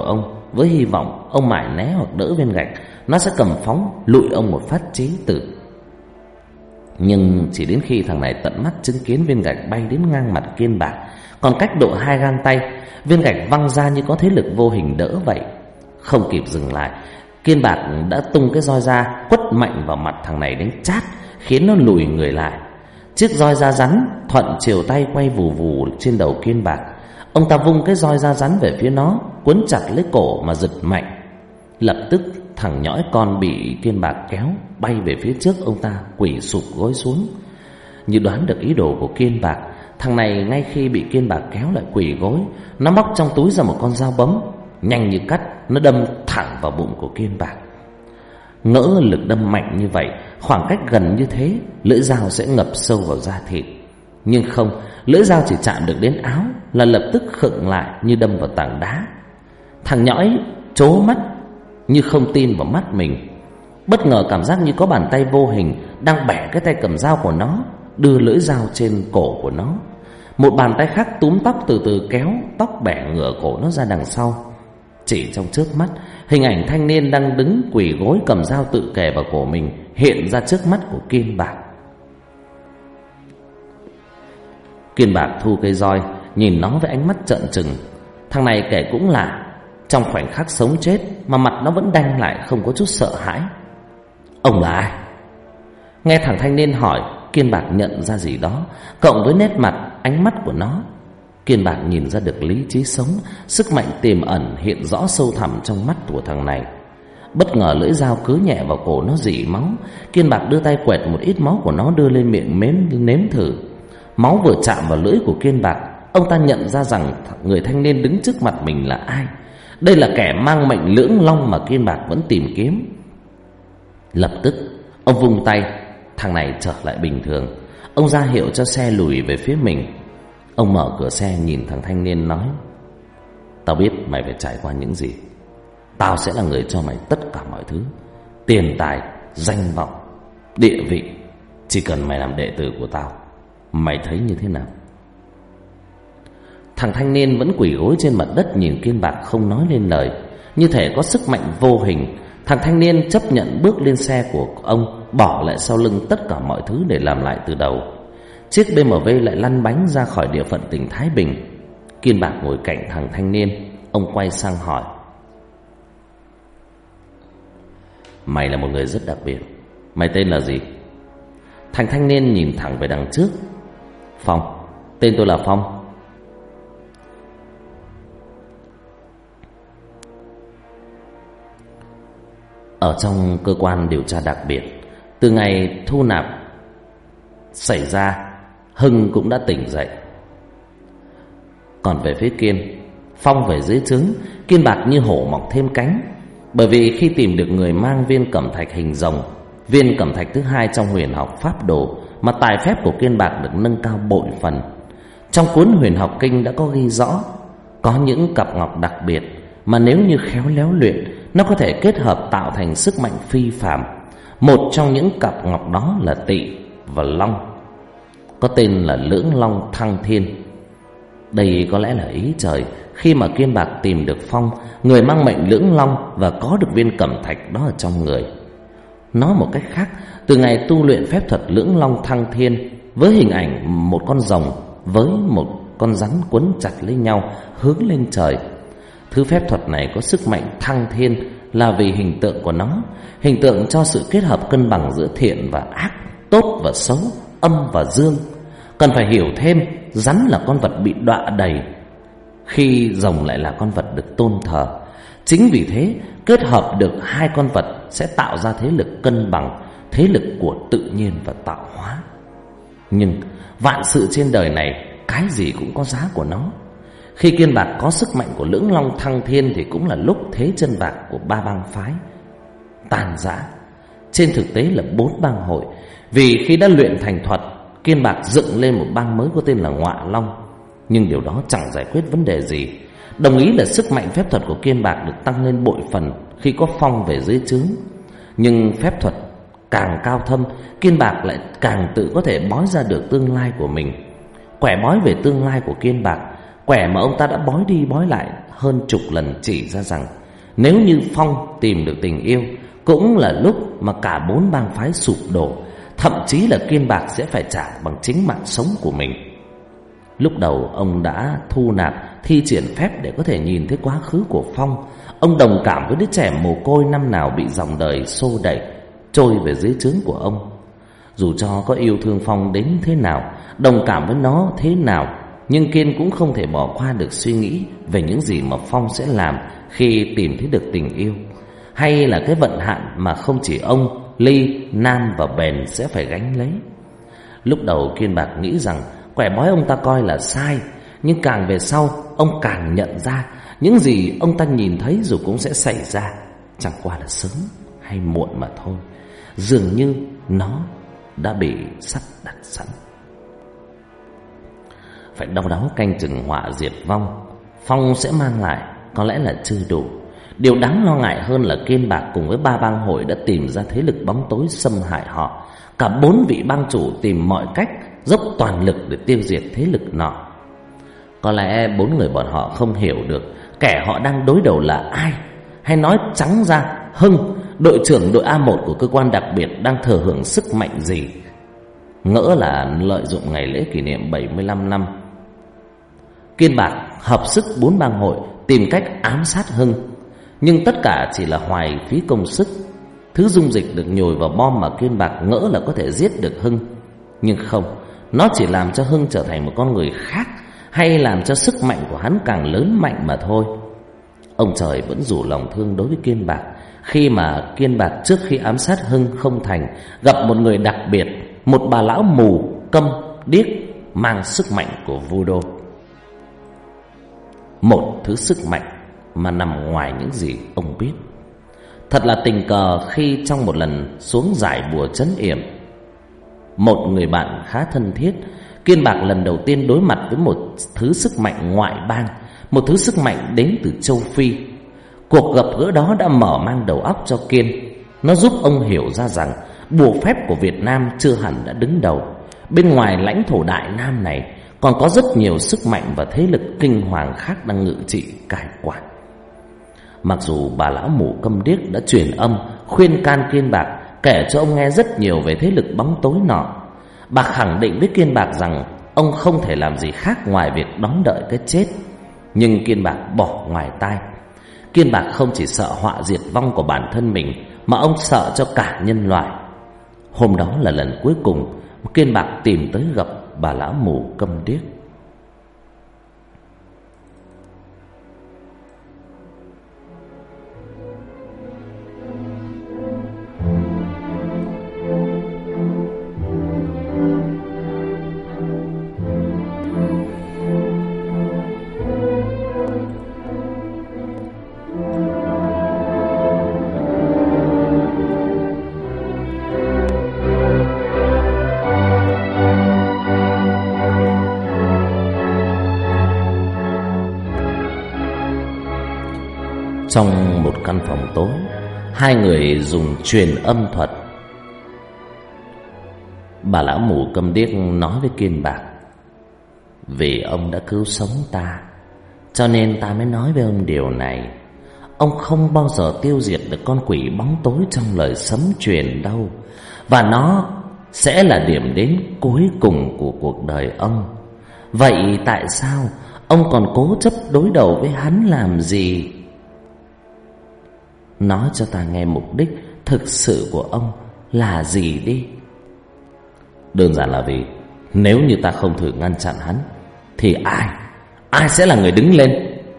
với hy vọng ông mải né hoặc đỡ viên gạch, nó sẽ cầm phóng lụi ông một phát chí tử. Nhưng chỉ đến khi thằng này tận mắt chứng kiến viên gạch bay đến ngang mặt Kiên Bạc, còn cách độ 2 gang tay, viên gạch văng ra như có thế lực vô hình đỡ vậy. Không kịp dừng lại, Kiên Bạc đã tung cái roi ra quất mạnh vào mặt thằng này đến chát, khiến nó lùi người lại. Chiếc roi da rắn thuận chiều tay quay vù vù trên đầu Kiên Bạc. Ông ta vung cái roi da rắn về phía nó, quấn chặt lấy cổ mà giật mạnh. Lập tức thằng nhõi con bị Kiên Bạc kéo bay về phía trước ông ta, quỳ sụp gối xuống. Như đoán được ý đồ của Kiên Bạc, thằng này ngay khi bị Kiên Bạc kéo lại quỳ gối, nó móc trong túi ra một con dao bấm, nhanh như cắt, nó đâm thẳng vào bụng của Kiên Bạc. Ngỡ lực đâm mạnh như vậy, khoảng cách gần như thế, lưỡi dao sẽ ngập sâu vào da thịt. Nhưng không, lưỡi dao chỉ chạm được đến áo là lập tức khựng lại như đâm vào tảng đá. Thằng nhõi trố mắt như không tin vào mắt mình. Bất ngờ cảm giác như có bàn tay vô hình đang bẻ cái tay cầm dao của nó, đưa lưỡi dao trên cổ của nó. Một bàn tay khác túm tóc từ từ kéo tóc bẻ ngửa cổ nó ra đằng sau. Chỉ trong chớp mắt, hình ảnh thanh niên đang đứng quỳ gối cầm dao tự kề vào cổ mình hiện ra trước mắt của Kiên Bạc. Kiên Bạc thu cây roi, nhìn nó với ánh mắt trợn trừng. Thằng này kể cũng lạ, trong khoảnh khắc sống chết mà mặt nó vẫn đanh lại, không có chút sợ hãi. Ông là ai? Nghe thằng thanh niên hỏi, Kiên Bạc nhận ra gì đó, cộng với nét mặt, ánh mắt của nó, Kiên Bạc nhìn ra được lý trí sống, sức mạnh tiềm ẩn hiện rõ sâu thẳm trong mắt của thằng này. Bất ngờ lưỡi dao cứ nhẹ vào cổ nó rỉ máu. Kiên Bạc đưa tay quẹt một ít máu của nó đưa lên miệng nếm thử. Máu vừa chạm vào lưỡi của Kiên Bạc, ông ta nhận ra rằng người thanh niên đứng trước mặt mình là ai. Đây là kẻ mang mệnh Lưỡng Long mà Kiên Bạc vẫn tìm kiếm. Lập tức ông vung tay, thằng này trở lại bình thường. Ông ra hiệu cho xe lùi về phía mình. Ông mở cửa xe nhìn thằng thanh niên nói: Tao biết mày phải trải qua những gì. Tao sẽ là người cho mày tất cả mọi thứ: tiền tài, danh vọng, địa vị. Chỉ cần mày làm đệ tử của tao. Mày thấy như thế nào? Thằng thanh niên vẫn quỳ gối trên mặt đất nhìn Kiên Bạc không nói lên lời. Như thể có sức mạnh vô hình, thằng thanh niên chấp nhận bước lên xe của ông, bỏ lại sau lưng tất cả mọi thứ để làm lại từ đầu. Chiếc BMW lại lăn bánh ra khỏi địa phận tỉnh Thái Bình. Kiên Bạc ngồi cạnh thằng thanh niên. Ông quay sang hỏi: Mày là một người rất đặc biệt. Mày tên là gì? Thằng thanh niên nhìn thẳng về đằng trước: Phong. Tên tôi là Phong. Ở trong cơ quan điều tra đặc biệt, từ ngày thu nạp xảy ra, Hưng cũng đã tỉnh dậy. Còn về phía Kiên, Phong về dưới trướng, Kiên Bạc như hổ mọc thêm cánh. Bởi vì khi tìm được người mang viên cẩm thạch hình rồng, viên cẩm thạch thứ hai trong huyền học pháp đồ, mà tài phép của Kiên Bạc được nâng cao bội phần. Trong cuốn huyền học kinh đã có ghi rõ, có những cặp ngọc đặc biệt mà nếu như khéo léo luyện, nó có thể kết hợp tạo thành sức mạnh phi phàm. Một trong những cặp ngọc đó là Tỵ và Long, có tên là Lưỡng Long Thăng Thiên. Đây có lẽ là ý trời khi mà Kiên Bạc tìm được Phong, người mang mệnh Lưỡng Long, và có được viên cẩm thạch đó ở trong người. Nói một cách khác, từ ngày tu luyện phép thuật Lưỡng Long Thăng Thiên, với hình ảnh một con rồng với một con rắn quấn chặt lấy nhau hướng lên trời, thứ phép thuật này có sức mạnh thăng thiên là vì hình tượng của nó, hình tượng cho sự kết hợp cân bằng giữa thiện và ác, tốt và xấu, âm và dương. Cần phải hiểu thêm, rắn là con vật bị đọa đầy, khi rồng lại là con vật được tôn thờ. Chính vì thế, kết hợp được hai con vật sẽ tạo ra thế lực cân bằng, thế lực của tự nhiên và tạo hóa. Nhưng vạn sự trên đời này, cái gì cũng có giá của nó. Khi Kiên Bạc có sức mạnh của Lưỡng Long Thăng Thiên thì cũng là lúc thế chân bạc của ba bang phái tàn rã. Trên thực tế là 4 bang hội, vì khi đã luyện thành thuật, Kiên Bạc dựng lên một bang mới có tên là Ngọa Long. Nhưng điều đó chẳng giải quyết vấn đề gì. Đồng ý là sức mạnh phép thuật của Kiên Bạc được tăng lên bội phần khi có Phong về dưới trướng. Nhưng phép thuật càng cao thâm, Kiên Bạc lại càng tự có thể bói ra được tương lai của mình. Quẻ bói về tương lai của Kiên Bạc, quẻ mà ông ta đã bói đi bói lại hơn chục lần, chỉ ra rằng Nếu như Phong tìm được tình yêu, cũng là lúc mà cả 4 bang phái sụp đổ, thậm chí là Kiên Bạc sẽ phải trả bằng chính mạng sống của mình. Lúc đầu ông đã thu nạp thi triển phép để có thể nhìn thấy quá khứ của Phong. Ông đồng cảm với đứa trẻ mồ côi năm nào bị dòng đời xô đẩy trôi về dưới trướng của ông. Dù cho có yêu thương Phong đến thế nào, đồng cảm với nó thế nào, nhưng Kiên cũng không thể bỏ qua được suy nghĩ về những gì mà Phong sẽ làm khi tìm thấy được tình yêu, hay là cái vận hạn mà không chỉ ông, Ly, Nam và Bền sẽ phải gánh lấy. Lúc đầu Kiên Bạc nghĩ rằng quẻ bói ông ta coi là sai, nhưng càng về sau ông càng nhận ra những gì ông ta nhìn thấy rồi cũng sẽ xảy ra, chẳng qua là sớm hay muộn mà thôi. Dường như nó đã bị sắp đặt sẵn. Phải đau đáu canh chừng họa diệt vong Phong sẽ mang lại có lẽ là chưa đủ. Điều đáng lo ngại hơn là Kiên Bạc cùng với 3 bang hội đã tìm ra thế lực bóng tối xâm hại họ. Cả 4 vị bang chủ tìm mọi cách dốc toàn lực để tiêu diệt thế lực nọ. Có lẽ 4 người bọn họ không hiểu được kẻ họ đang đối đầu là ai, hay nói trắng ra, Hưng, đội trưởng đội A1 của cơ quan đặc biệt, đang thừa hưởng sức mạnh gì. Ngỡ là lợi dụng ngày lễ kỷ niệm 75 năm, Kiên Bạc hợp sức 4 bang hội tìm cách ám sát Hưng, nhưng tất cả chỉ là hoài phí công sức. Thứ dung dịch được nhồi vào bom mà Kiên Bạc ngỡ là có thể giết được Hưng, nhưng không, nó chỉ làm cho Hưng trở thành một con người khác, hay làm cho sức mạnh của hắn càng lớn mạnh mà thôi. Ông trời vẫn rủ lòng thương đối với Kiên Bạc, khi mà Kiên Bạc trước khi ám sát Hưng không thành, gặp một người đặc biệt, một bà lão mù, câm, điếc, mang sức mạnh của Voodoo. Một thứ sức mạnh mà nằm ngoài những gì ông biết. Thật là tình cờ khi trong một lần xuống giải bùa trấn yểm, một người bạn khá thân thiết, Kiên Bạc lần đầu tiên đối mặt với một thứ sức mạnh ngoại bang, một thứ sức mạnh đến từ châu Phi. Cuộc gặp gỡ đó đã mở mang đầu óc cho Kiên. Nó giúp ông hiểu ra rằng bùa phép của Việt Nam chưa hẳn đã đứng đầu. Bên ngoài lãnh thổ Đại Nam này còn có rất nhiều sức mạnh và thế lực kinh hoàng khác đang ngự trị cai quản. Mặc dù bà lão mù câm điếc đã truyền âm khuyên can Kiên Bạc, kể cho ông nghe rất nhiều về thế lực bóng tối nọ, bà khẳng định với Kiên Bạc rằng ông không thể làm gì khác ngoài việc đón đợi cái chết. Nhưng Kiên Bạc bỏ ngoài tai. Kiên Bạc không chỉ sợ họa diệt vong của bản thân mình, mà ông sợ cho cả nhân loại. Hôm đó là lần cuối cùng Kiên Bạc tìm tới gặp bà lão mù câm điếc. Trong một căn phòng tối, hai người dùng truyền âm thuật. Bà lão mù câm điếc nói với Kiên Bạc: vì ông đã cứu sống ta, cho nên ta mới nói với ông điều này. Ông không bao giờ tiêu diệt được con quỷ bóng tối trong lời sấm truyền đâu, và nó sẽ là điểm đến cuối cùng của cuộc đời ông. Vậy tại sao ông còn cố chấp đối đầu với hắn làm gì? Nói cho ta nghe mục đích thực sự của ông là gì đi. Đơn giản là vì nếu như ta không thử ngăn chặn hắn, thì ai sẽ là người đứng lên?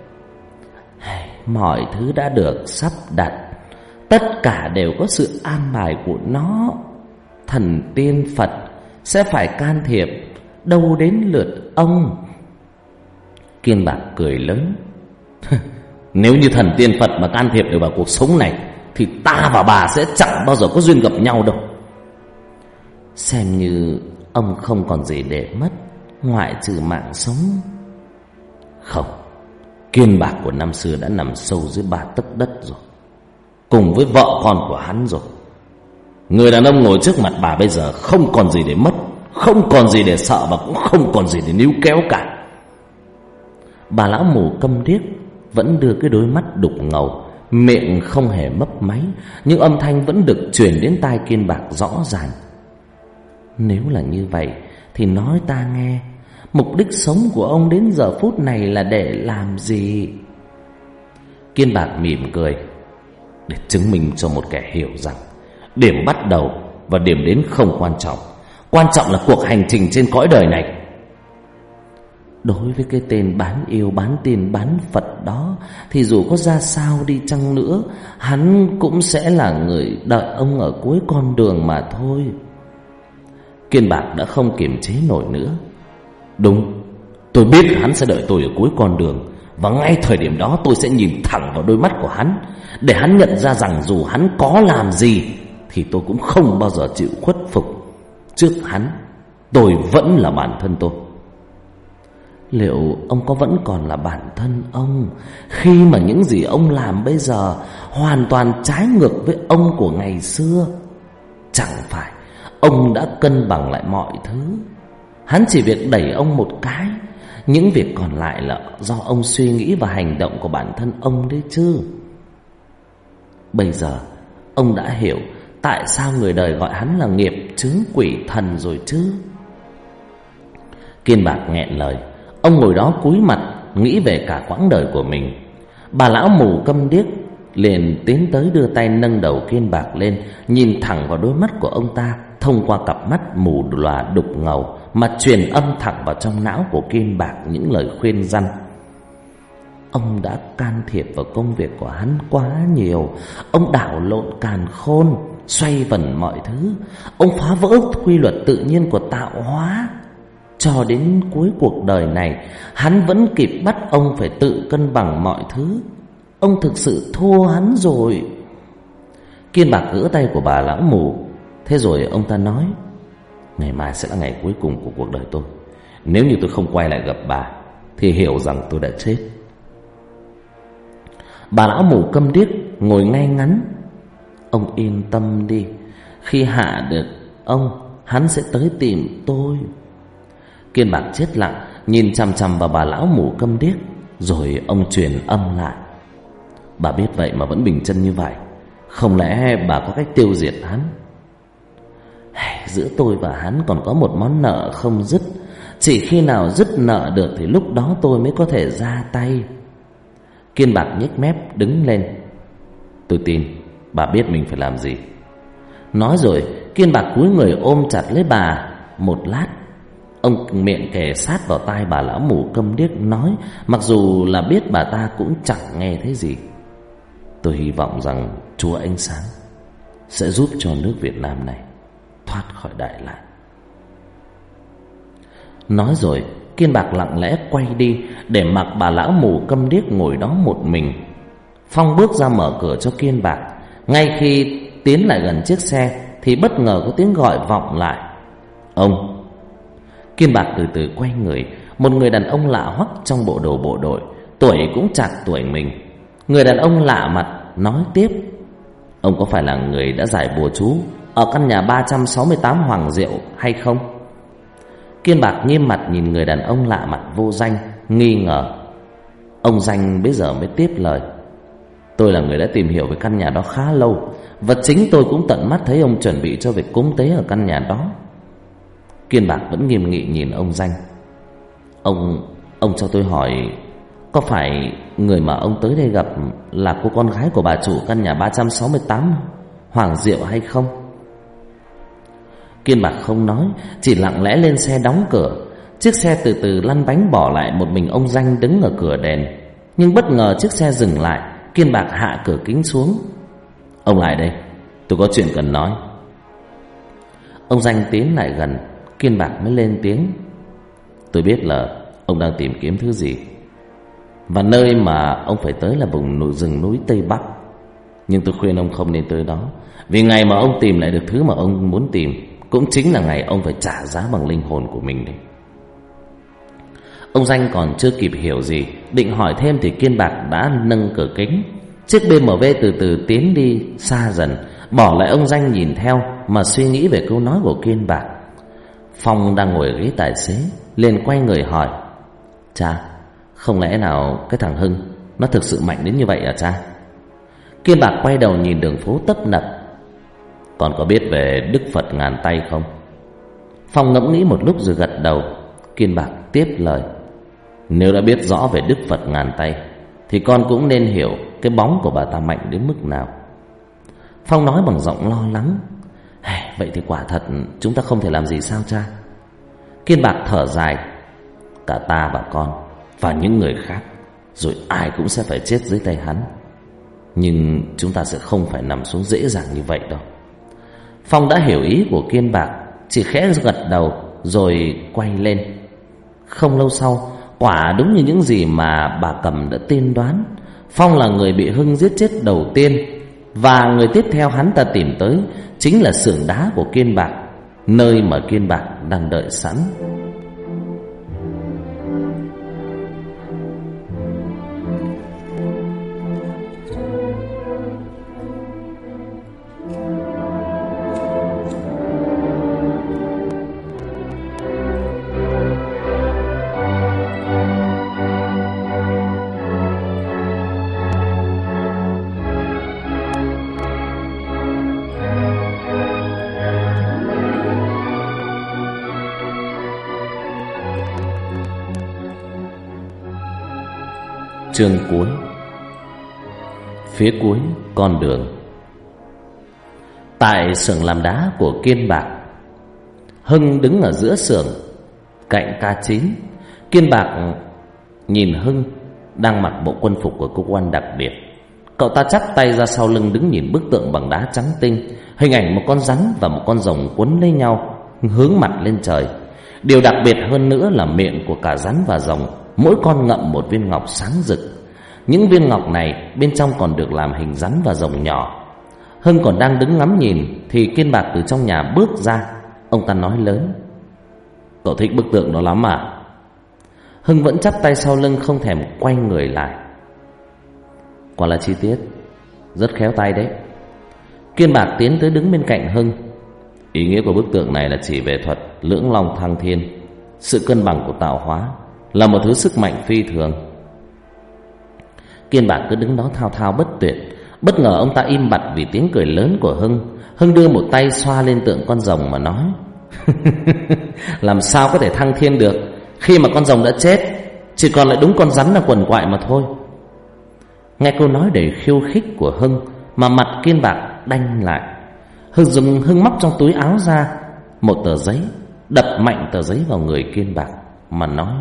Mọi thứ đã được sắp đặt, tất cả đều có sự an bài của nó. Thần tiên Phật sẽ phải can thiệp, đâu đến lượt ông. Kiên Bạc cười lớn. Nếu như thần tiên Phật mà can thiệp được vào cuộc sống này, thì ta và bà sẽ chẳng bao giờ có duyên gặp nhau đâu. Xem như ông không còn gì để mất, ngoại trừ mạng sống. Không, Kiên Bạc của năm xưa đã nằm sâu dưới 3 tấc đất rồi, cùng với vợ con của hắn rồi. Người đàn ông ngồi trước mặt bà bây giờ không còn gì để mất, không còn gì để sợ, và cũng không còn gì để níu kéo cả. Bà lão mù câm điếc vẫn đưa cái đôi mắt đục ngầu miệng không hề mấp máy, nhưng âm thanh vẫn được truyền đến tai Kiên Bạc rõ ràng. Nếu là như vậy thì nói ta nghe, mục đích sống của ông đến giờ phút này là để làm gì? Kiên Bạc mỉm cười. Để chứng minh cho một kẻ hiểu rằng điểm bắt đầu và điểm đến không quan trọng, quan trọng là cuộc hành trình trên cõi đời này. Đối với cái tên bán yêu, bán tiền, bán Phật đó thì dù có ra sao đi chăng nữa, hắn cũng sẽ là người đợi ông ở cuối con đường mà thôi. Kiên Bạc đã không kiềm chế nổi nữa. Đúng, tôi biết hắn sẽ đợi tôi ở cuối con đường, và ngay thời điểm đó tôi sẽ nhìn thẳng vào đôi mắt của hắn, để hắn nhận ra rằng dù hắn có làm gì thì tôi cũng không bao giờ chịu khuất phục. Trước hắn, tôi vẫn là bản thân tôi. Liệu ông có vẫn còn là bản thân ông khi mà những gì ông làm bây giờ hoàn toàn trái ngược với ông của ngày xưa? Chẳng phải ông đã cân bằng lại mọi thứ? Hắn chỉ việc đẩy ông một cái, những việc còn lại là do ông suy nghĩ và hành động của bản thân ông đấy chứ. Bây giờ ông đã hiểu tại sao người đời gọi hắn là nghiệp chướng quỷ thần rồi chứ. Kiên Bạc nghẹn lời. Ông ngồi đó cúi mặt nghĩ về cả quãng đời của mình. Bà lão mù câm điếc liền tiến tới đưa tay nâng đầu Kiên Bạc lên, nhìn thẳng vào đôi mắt của ông ta thông qua cặp mắt mù lòa đục ngầu, mà truyền âm thẳng vào trong não của Kiên Bạc những lời khuyên răn. Ông đã can thiệp vào công việc của hắn quá nhiều. Ông đảo lộn càn khôn, xoay vần mọi thứ. Ông phá vỡ quy luật tự nhiên của tạo hóa. Cho đến cuối cuộc đời này, hắn vẫn kịp bắt ông phải tự cân bằng mọi thứ. Ông thực sự thua hắn rồi. Kiên Bạc gỡ tay của bà lão mù. Thế rồi ông ta nói: ngày mai sẽ là ngày cuối cùng của cuộc đời tôi. Nếu như tôi không quay lại gặp bà thì hiểu rằng tôi đã chết. Bà lão mù câm điếc ngồi ngay ngắn. Ông yên tâm đi, khi hạ được ông, hắn sẽ tới tìm tôi. Kiên Bạc chết lặng nhìn chằm chằm vào bà lão mù câm điếc. Rồi ông truyền âm lại: bà biết vậy mà vẫn bình chân như vậy, không lẽ bà có cách tiêu diệt hắn? Giữa tôi và hắn còn có một món nợ không dứt. Chỉ khi nào dứt nợ được thì lúc đó tôi mới có thể ra tay. Kiên Bạc nhếch mép đứng lên. Tôi tin bà biết mình phải làm gì. Nói rồi Kiên Bạc cúi người ôm chặt lấy bà. Một lát ông miệng kề sát vào tai bà lão mù câm điếc nói, mặc dù là biết bà ta cũng chẳng nghe thấy gì: tôi hy vọng rằng Chúa Ánh Sáng sẽ giúp cho nước Việt Nam này thoát khỏi đại nạn. Nói rồi Kiên Bạc lặng lẽ quay đi, để mặc bà lão mù câm điếc ngồi đó một mình. Phong bước ra mở cửa cho Kiên Bạc. Ngay khi tiến lại gần chiếc xe thì bất ngờ có tiếng gọi vọng lại: ông. Kiên Bạc từ từ quay người. Một người đàn ông lạ hoắc trong bộ đồ bộ đội, tuổi cũng chạc tuổi mình. Người đàn ông lạ mặt nói tiếp: ông có phải là người đã giải bùa chú ở căn nhà 368 Hoàng Diệu hay không? Kiên Bạc nghiêm mặt nhìn người đàn ông lạ mặt vô danh, nghi ngờ. Ông danh bây giờ mới tiếp lời: tôi là người đã tìm hiểu về căn nhà đó khá lâu, và chính tôi cũng tận mắt thấy ông chuẩn bị cho việc cúng tế ở căn nhà đó. Kiên Bạc vẫn nghiêm nghị nhìn ông danh. Ông cho tôi hỏi, có phải người mà ông tới đây gặp là cô con gái của bà chủ căn nhà 368 Hoàng Diệu hay không? Kiên Bạc không nói, chỉ lặng lẽ lên xe đóng cửa. Chiếc xe từ từ lăn bánh bỏ lại một mình ông danh đứng ở cửa đèn. Nhưng bất ngờ chiếc xe dừng lại. Kiên Bạc hạ cửa kính xuống. Ông lại đây, tôi có chuyện cần nói. Ông danh tiến lại gần. Kiên Bạc mới lên tiếng: tôi biết là ông đang tìm kiếm thứ gì, và nơi mà ông phải tới là vùng rừng núi Tây Bắc. Nhưng tôi khuyên ông không nên tới đó, vì ngày mà ông tìm lại được thứ mà ông muốn tìm cũng chính là ngày ông phải trả giá bằng linh hồn của mình đấy. Ông danh còn chưa kịp hiểu gì, định hỏi thêm thì Kiên Bạc đã nâng cửa kính. Chiếc BMW từ từ tiến đi xa dần, bỏ lại ông danh nhìn theo mà suy nghĩ về câu nói của Kiên Bạc. Phong đang ngồi ở ghế tài xế liền quay người hỏi: cha, không lẽ nào cái thằng Hưng nó thực sự mạnh đến như vậy à cha? Kiên Bạc quay đầu nhìn đường phố tấp nập. Con có biết về Đức Phật ngàn tay không? Phong ngẫm nghĩ một lúc rồi gật đầu. Kiên Bạc tiếp lời: Nếu đã biết rõ về Đức Phật ngàn tay thì con cũng nên hiểu cái bóng của bà ta mạnh đến mức nào. Phong nói bằng giọng lo lắng: Vậy thì quả thật chúng ta không thể làm gì sao cha? Kiên Bạc thở dài: Cả ta và con và những người khác, rồi ai cũng sẽ phải chết dưới tay hắn. Nhưng chúng ta sẽ không phải nằm xuống dễ dàng như vậy đâu. Phong đã hiểu ý của Kiên Bạc, chỉ khẽ gật đầu rồi quay lên. Không lâu sau, quả đúng như những gì mà bà Cầm đã tiên đoán. Phong là người bị Hưng giết chết đầu tiên, và người tiếp theo hắn ta tìm tới chính là xưởng đá của Kiên Bạc, nơi mà Kiên Bạc đang đợi sẵn. Chương cuối. Phía cuối con đường. Tại xưởng làm đá của Kiên Bạc, Hưng đứng ở giữa xưởng cạnh K9. Kiên Bạc nhìn Hưng đang mặc bộ quân phục của cơ quan đặc biệt. Cậu ta chắp tay ra sau lưng đứng nhìn bức tượng bằng đá trắng tinh, hình ảnh một con rắn và một con rồng quấn lấy nhau, hướng mặt lên trời. Điều đặc biệt hơn nữa là miệng của cả rắn và rồng mỗi con ngậm một viên ngọc sáng rực. Những viên ngọc này bên trong còn được làm hình rắn và rồng nhỏ. Hưng còn đang đứng ngắm nhìn thì Kiên Bạc từ trong nhà bước ra. Ông ta nói lớn: Cậu thích bức tượng đó lắm à? Hưng vẫn chắp tay sau lưng, không thèm quay người lại. Quả là chi tiết rất khéo tay đấy. Kiên Bạc tiến tới đứng bên cạnh Hưng. Ý nghĩa của bức tượng này là chỉ về thuật lưỡng long thăng thiên, sự cân bằng của tạo hóa, là một thứ sức mạnh phi thường. Kiên Bạc cứ đứng đó thao thao bất tuyệt. Bất ngờ ông ta im bặt vì tiếng cười lớn của Hưng. Hưng đưa một tay xoa lên tượng con rồng mà nói: Làm sao có thể thăng thiên được khi mà con rồng đã chết, chỉ còn lại đúng con rắn là quằn quại mà thôi. Nghe câu nói đầy khiêu khích của Hưng mà mặt Kiên Bạc đanh lại. Hưng móc trong túi áo ra một tờ giấy, đập mạnh tờ giấy vào người Kiên Bạc mà nói: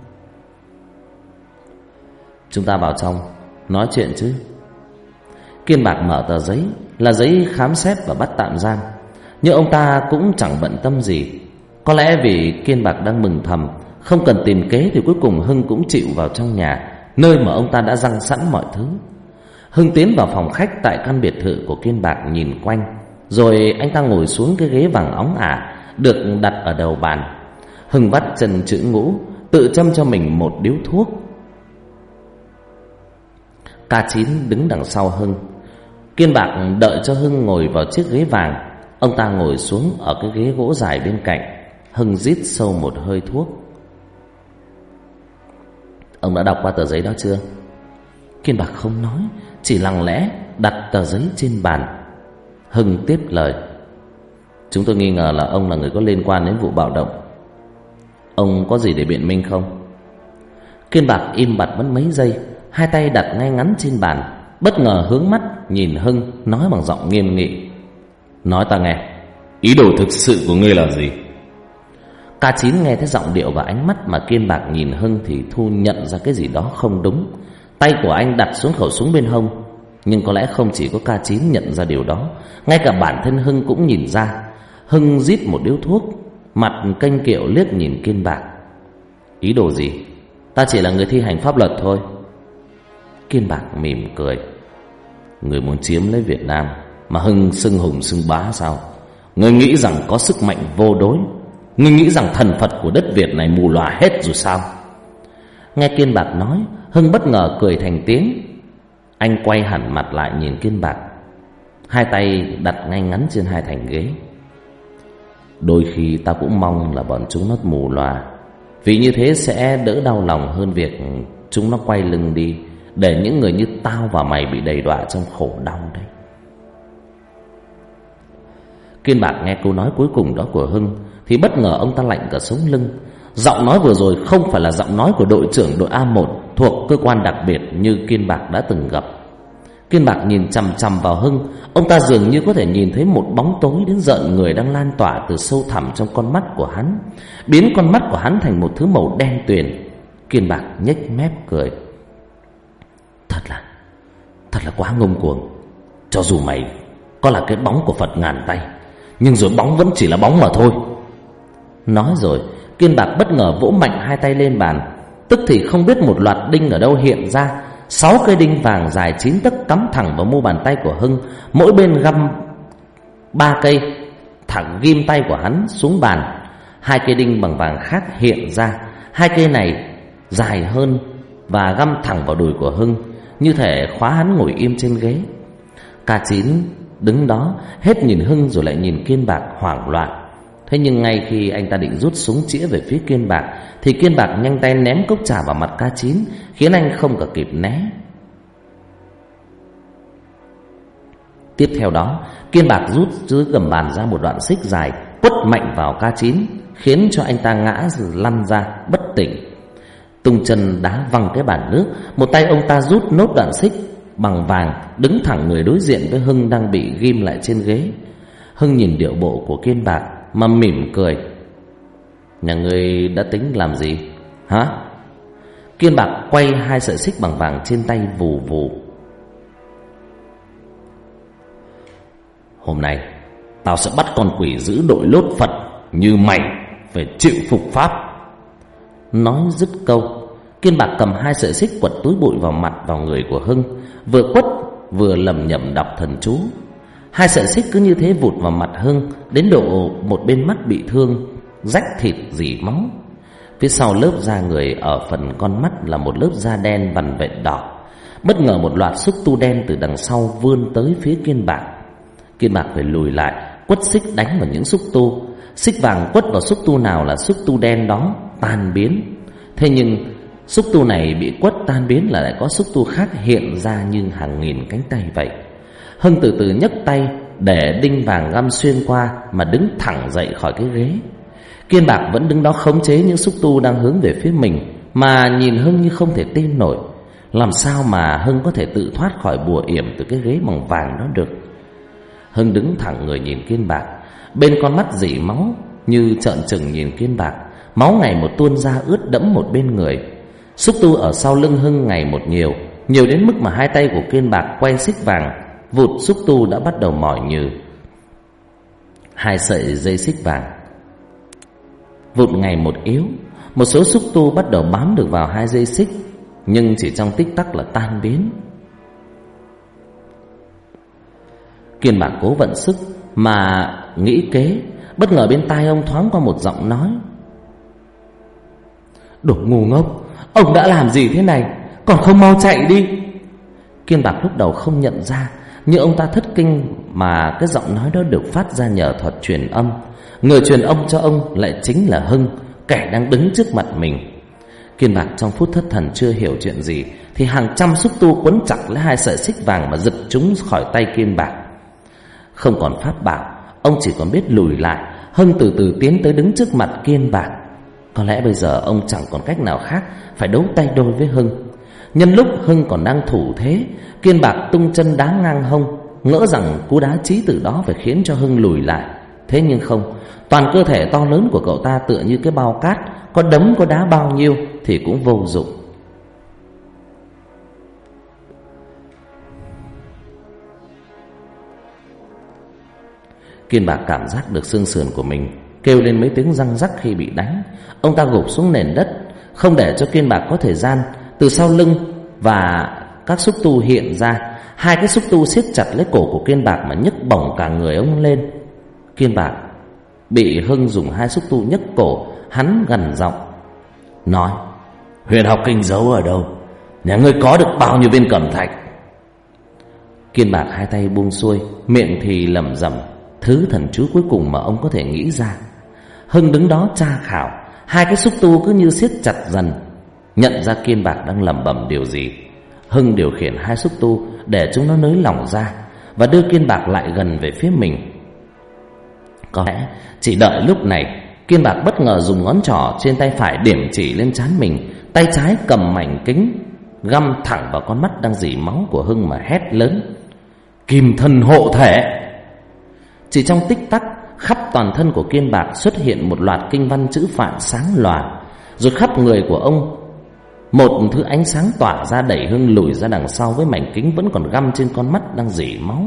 Chúng ta vào trong nói chuyện chứ. Kiên Bạc mở tờ giấy, là giấy khám xét và bắt tạm giam. Nhưng ông ta cũng chẳng bận tâm gì. Có lẽ vì Kiên Bạc đang mừng thầm, không cần tìm kế thì cuối cùng Hưng cũng chịu vào trong nhà, nơi mà ông ta đã răng sẵn mọi thứ. Hưng tiến vào phòng khách tại căn biệt thự của Kiên Bạc, nhìn quanh, rồi anh ta ngồi xuống cái ghế vàng óng ả được đặt ở đầu bàn. Hưng vắt chân chữ ngũ, tự châm cho mình một điếu thuốc. K9 đứng đằng sau Hưng. Kiên Bạc đợi cho Hưng ngồi vào chiếc ghế vàng. Ông ta ngồi xuống ở cái ghế gỗ dài bên cạnh. Hưng rít sâu một hơi thuốc. Ông đã đọc qua tờ giấy đó chưa? Kiên Bạc không nói, chỉ lặng lẽ đặt tờ giấy trên bàn. Hưng tiếp lời: Chúng tôi nghi ngờ là ông là người có liên quan đến vụ bạo động. Ông có gì để biện minh không? Kiên Bạc im bặt mất mấy giây, hai tay đặt ngay ngắn trên bàn, bất ngờ hướng mắt nhìn Hưng, nói bằng giọng nghiêm nghị: Nói ta nghe, ý đồ thực sự của ngươi là gì? K9 nghe thấy giọng điệu và ánh mắt mà Kiên Bạc nhìn Hưng thì thu nhận ra cái gì đó không đúng. Tay của anh đặt xuống khẩu súng bên hông. Nhưng có lẽ không chỉ có K9 nhận ra điều đó, ngay cả bản thân Hưng cũng nhìn ra. Hưng rít một điếu thuốc, mặt kênh kiệu liếc nhìn Kiên Bạc: Ý đồ gì? Ta chỉ là người thi hành pháp luật thôi. Kiên Bạc mỉm cười: Người muốn chiếm lấy Việt Nam mà Hưng xưng hùng xưng bá sao? Người nghĩ rằng có sức mạnh vô đối? Người nghĩ rằng thần Phật của đất Việt này mù lòa hết rồi sao? Nghe Kiên Bạc nói, Hưng bất ngờ cười thành tiếng. Anh quay hẳn mặt lại nhìn Kiên Bạc, hai tay đặt ngay ngắn trên hai thành ghế. Đôi khi ta cũng mong là bọn chúng nó mù lòa, vì như thế sẽ đỡ đau lòng hơn việc chúng nó quay lưng đi để những người như tao và mày bị đầy đọa trong khổ đau đấy. Kiên Bạc nghe câu nói cuối cùng đó của Hưng thì bất ngờ ông ta lạnh cả sống lưng. Giọng nói vừa rồi không phải là giọng nói của đội trưởng đội A1 thuộc cơ quan đặc biệt như Kiên Bạc đã từng gặp. Kiên Bạc nhìn chằm chằm vào Hưng, ông ta dường như có thể nhìn thấy một bóng tối đến rợn người đang lan tỏa từ sâu thẳm trong con mắt của hắn, biến con mắt của hắn thành một thứ màu đen tuyền. Kiên Bạc nhếch mép cười. Thật là quá ngông cuồng. Cho dù mày có là cái bóng của Phật ngàn tay, nhưng rồi bóng vẫn chỉ là bóng mà thôi. Nói rồi, Kiên Bạc bất ngờ vỗ mạnh hai tay lên bàn. Tức thì không biết một loạt đinh ở đâu hiện ra. 6 cây đinh vàng dài 9 tấc cắm thẳng vào mu bàn tay của Hưng, mỗi bên găm 3 cây, thẳng ghim tay của hắn xuống bàn. 2 cây đinh bằng vàng khác hiện ra. 2 cây này dài hơn và găm thẳng vào đùi của Hưng, như thể khóa hắn ngồi im trên ghế. K9 đứng đó hết nhìn Hưng rồi lại nhìn Kiên Bạc hoảng loạn. Thế nhưng ngay khi anh ta định rút súng chĩa về phía Kiên Bạc thì Kiên Bạc nhanh tay ném cốc trà vào mặt K9, khiến anh không cả kịp né. Tiếp theo đó, Kiên Bạc rút dưới gầm bàn ra một đoạn xích dài, quất mạnh vào K9, khiến cho anh ta ngã lăn ra bất tỉnh. Tung chân đá văng cái bàn nước, một tay ông ta rút nốt đoạn xích bằng vàng, đứng thẳng người đối diện với Hưng đang bị ghim lại trên ghế. Hưng nhìn điệu bộ của Kiên Bạc mà mỉm cười. Nhà ngươi đã tính làm gì hả? Kiên Bạc quay 2 sợi xích bằng vàng trên tay vù vù. Hôm nay tao sẽ bắt con quỷ giữ đội lốt Phật như mày phải chịu phục pháp. Nói dứt câu, Kiên Bạc cầm 2 sợi xích quật túi bụi vào mặt vào người của Hưng, vừa quất vừa lẩm nhẩm đọc thần chú. 2 sợi xích cứ như thế vụt vào mặt Hưng, đến độ một bên mắt bị thương, rách thịt rỉ máu. Phía sau lớp da người ở phần con mắt là một lớp da đen vằn vện đỏ. Bất ngờ một loạt xúc tu đen từ đằng sau vươn tới phía Kiên Bạc. Kiên Bạc phải lùi lại, quất xích đánh vào những xúc tu. Xích vàng quất vào xúc tu nào là xúc tu đen đó tan biến. Thế nhưng xúc tu này bị quất tan biến là lại có xúc tu khác hiện ra như hàng nghìn cánh tay vậy. Hưng từ từ nhấc tay để đinh vàng găm xuyên qua mà đứng thẳng dậy khỏi cái ghế. Kiên Bạc vẫn đứng đó khống chế những xúc tu đang hướng về phía mình, mà nhìn Hưng như không thể tin nổi. Làm sao mà Hưng có thể tự thoát khỏi bùa yểm từ cái ghế bằng vàng đó được? Hưng đứng thẳng người nhìn Kiên Bạc, bên con mắt rỉ máu như trợn trừng nhìn Kiên Bạc. Máu ngày một tuôn ra ướt đẫm một bên người. Xúc tu ở sau lưng Hưng ngày một nhiều đến mức mà 2 tay của Kiên Bạc quay xích vàng vụt xúc tu đã bắt đầu mỏi nhừ. 2 sợi dây xích vàng vụt ngày một yếu. Một số xúc tu bắt đầu bám được vào 2 dây xích, nhưng chỉ trong tích tắc là tan biến. Kiên Bạc cố vận sức mà nghĩ kế. Bất ngờ bên tai ông thoáng qua một giọng nói. Đồ ngu ngốc, ông đã làm gì thế này? Còn không mau chạy đi. Kiên Bạc lúc đầu không nhận ra, nhưng ông ta thất kinh mà cái giọng nói đó được phát ra nhờ thuật truyền âm. Người truyền âm cho ông lại chính là Hưng, kẻ đang đứng trước mặt mình. Kiên Bạc trong phút thất thần chưa hiểu chuyện gì thì hàng trăm xúc tu quấn chặt lấy 2 sợi xích vàng mà giật chúng khỏi tay Kiên Bạc. Không còn pháp bảo, ông chỉ còn biết lùi lại. Hưng từ từ tiến tới đứng trước mặt Kiên Bạc. Có lẽ bây giờ ông chẳng còn cách nào khác phải đấu tay đôi với Hưng. Nhân lúc Hưng còn đang thủ thế, Kiên Bạc tung chân đá ngang hông, ngỡ rằng cú đá chí tử đó phải khiến cho Hưng lùi lại. Thế nhưng không, toàn cơ thể to lớn của cậu ta tựa như cái bao cát, có đấm có đá bao nhiêu thì cũng vô dụng. Kiên Bạc cảm giác được xương sườn của mình kêu lên mấy tiếng răng rắc khi bị đánh. Ông ta gục xuống nền đất, không để cho Kiên Bạc có thời gian. Từ sau lưng và các xúc tu hiện ra. 2 cái xúc tu siết chặt lấy cổ của Kiên Bạc mà nhấc bổng cả người ông lên. Kiên Bạc bị Hưng dùng 2 xúc tu nhấc cổ. Hắn gằn giọng nói: Huyền học kinh giấu ở đâu? Nhà ngươi có được bao nhiêu viên cẩm thạch? Kiên Bạc 2 tay buông xuôi, miệng thì lẩm rẩm thứ thần chú cuối cùng mà ông có thể nghĩ ra. Hưng đứng đó tra khảo. 2 cái xúc tu cứ như siết chặt dần. Nhận ra Kiên Bạc đang lẩm bẩm điều gì, Hưng điều khiển hai xúc tu để chúng nó nới lỏng ra và đưa Kiên Bạc lại gần về phía mình. Có lẽ chỉ đợi lúc này, Kiên Bạc bất ngờ dùng ngón trỏ trên tay phải điểm chỉ lên trán mình, tay trái cầm mảnh kính găm thẳng vào con mắt đang rỉ máu của Hưng mà hét lớn: Kim thân hộ thể! Chỉ trong tích tắc, khắp toàn thân của Kiên Bạc xuất hiện một loạt kinh văn chữ Phạn sáng lòa, rồi khắp người của ông một thứ ánh sáng tỏa ra đẩy Hưng lùi ra đằng sau với mảnh kính vẫn còn găm trên con mắt đang rỉ máu.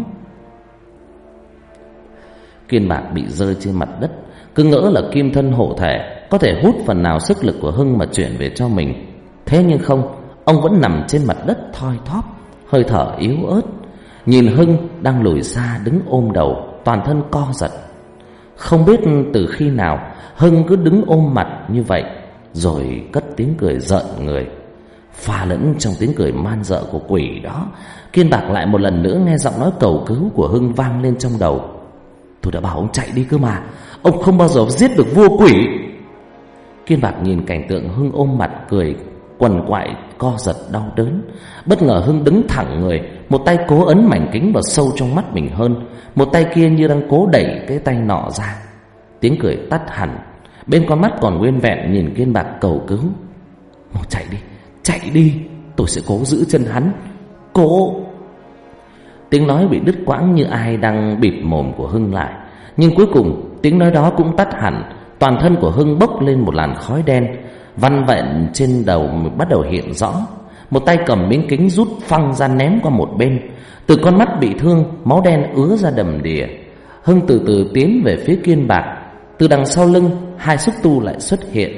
Kiên Bạc bị rơi trên mặt đất, cứ ngỡ là kim thân hộ thể có thể hút phần nào sức lực của Hưng mà chuyển về cho mình. Thế nhưng không, ông vẫn nằm trên mặt đất thoi thóp, hơi thở yếu ớt, nhìn Hưng đang lùi xa đứng ôm đầu, toàn thân co giật. Không biết từ khi nào Hưng cứ đứng ôm mặt như vậy, rồi cất tiếng cười rợn người. Pha lẫn trong tiếng cười man dợ của quỷ đó, Kiên Bạc lại một lần nữa nghe giọng nói cầu cứu của Hưng vang lên trong đầu. Tôi đã bảo ông chạy đi cơ mà, ông không bao giờ giết được vua quỷ. Kiên Bạc nhìn cảnh tượng Hưng ôm mặt cười quằn quại co giật đau đớn. Bất ngờ Hưng đứng thẳng người, một tay cố ấn mảnh kính vào sâu trong mắt mình hơn, một tay kia như đang cố đẩy cái tay nọ ra. Tiếng cười tắt hẳn, bên con mắt còn nguyên vẹn nhìn Kiên Bạc cầu cứu: Mau chạy đi, tôi sẽ cố giữ chân hắn, cố. Tiếng nói bị đứt quãng như ai đang bịt mồm của Hưng lại. Nhưng cuối cùng tiếng nói đó cũng tắt hẳn. Toàn thân của Hưng bốc lên một làn khói đen, văn vẹn trên đầu bắt đầu hiện rõ. Một tay cầm miếng kính rút phăng ra ném qua một bên. Từ con mắt bị thương, máu đen ứa ra đầm đìa. Hưng từ từ tiến về phía Kiên Bạc. Từ đằng sau lưng, hai xúc tu lại xuất hiện.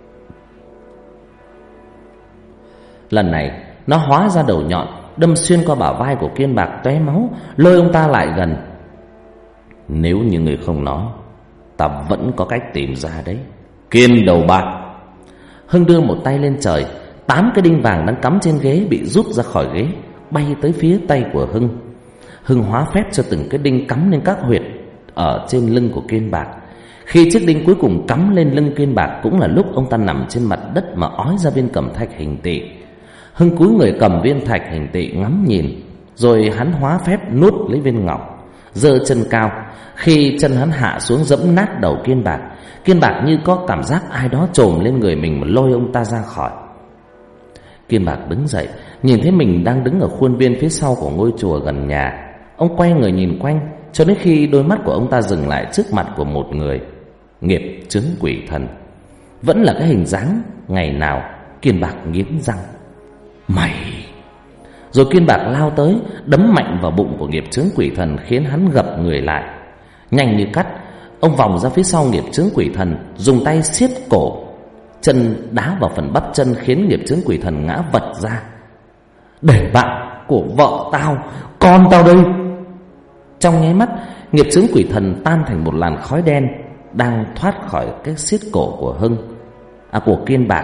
Lần này nó hóa ra đầu nhọn, đâm xuyên qua bả vai của Kiên Bạc tóe máu, lôi ông ta lại gần. Nếu như người không nói, ta vẫn có cách tìm ra đấy, Kiên đầu bạc. Hưng đưa một tay lên trời, 8 cái đinh vàng đang cắm trên ghế bị rút ra khỏi ghế, bay tới phía tay của Hưng. Hưng hóa phép cho từng cái đinh cắm lên các huyệt ở trên lưng của Kiên Bạc. Khi chiếc đinh cuối cùng cắm lên lưng Kiên Bạc cũng là lúc ông ta nằm trên mặt đất mà ói ra viên cẩm thạch hình tỵ. Hưng cúi người cầm viên thạch hình tỵ ngắm nhìn, rồi hắn hóa phép nuốt lấy viên ngọc, giơ chân cao. Khi chân hắn hạ xuống dẫm nát đầu Kiên Bạc, Kiên Bạc như có cảm giác ai đó chồm lên người mình mà lôi ông ta ra khỏi. Kiên Bạc đứng dậy, nhìn thấy mình đang đứng ở khuôn viên phía sau của ngôi chùa gần nhà. Ông quay người nhìn quanh cho đến khi đôi mắt của ông ta dừng lại trước mặt của một người. Nghiệp chướng quỷ thần, vẫn là cái hình dáng ngày nào. Kiên Bạc nghiến răng: Mày! Rồi Kiên Bạc lao tới, đấm mạnh vào bụng của nghiệp chướng quỷ thần, khiến hắn gập người lại. Nhanh như cắt, ông vòng ra phía sau nghiệp chướng quỷ thần, dùng tay siết cổ, chân đá vào phần bắp chân, khiến nghiệp chướng quỷ thần ngã vật ra. Để bạn của vợ tao, con tao đây! Trong nháy mắt, nghiệp chướng quỷ thần tan thành một làn khói đen, đang thoát khỏi cái siết cổ của của Kiên Bạc.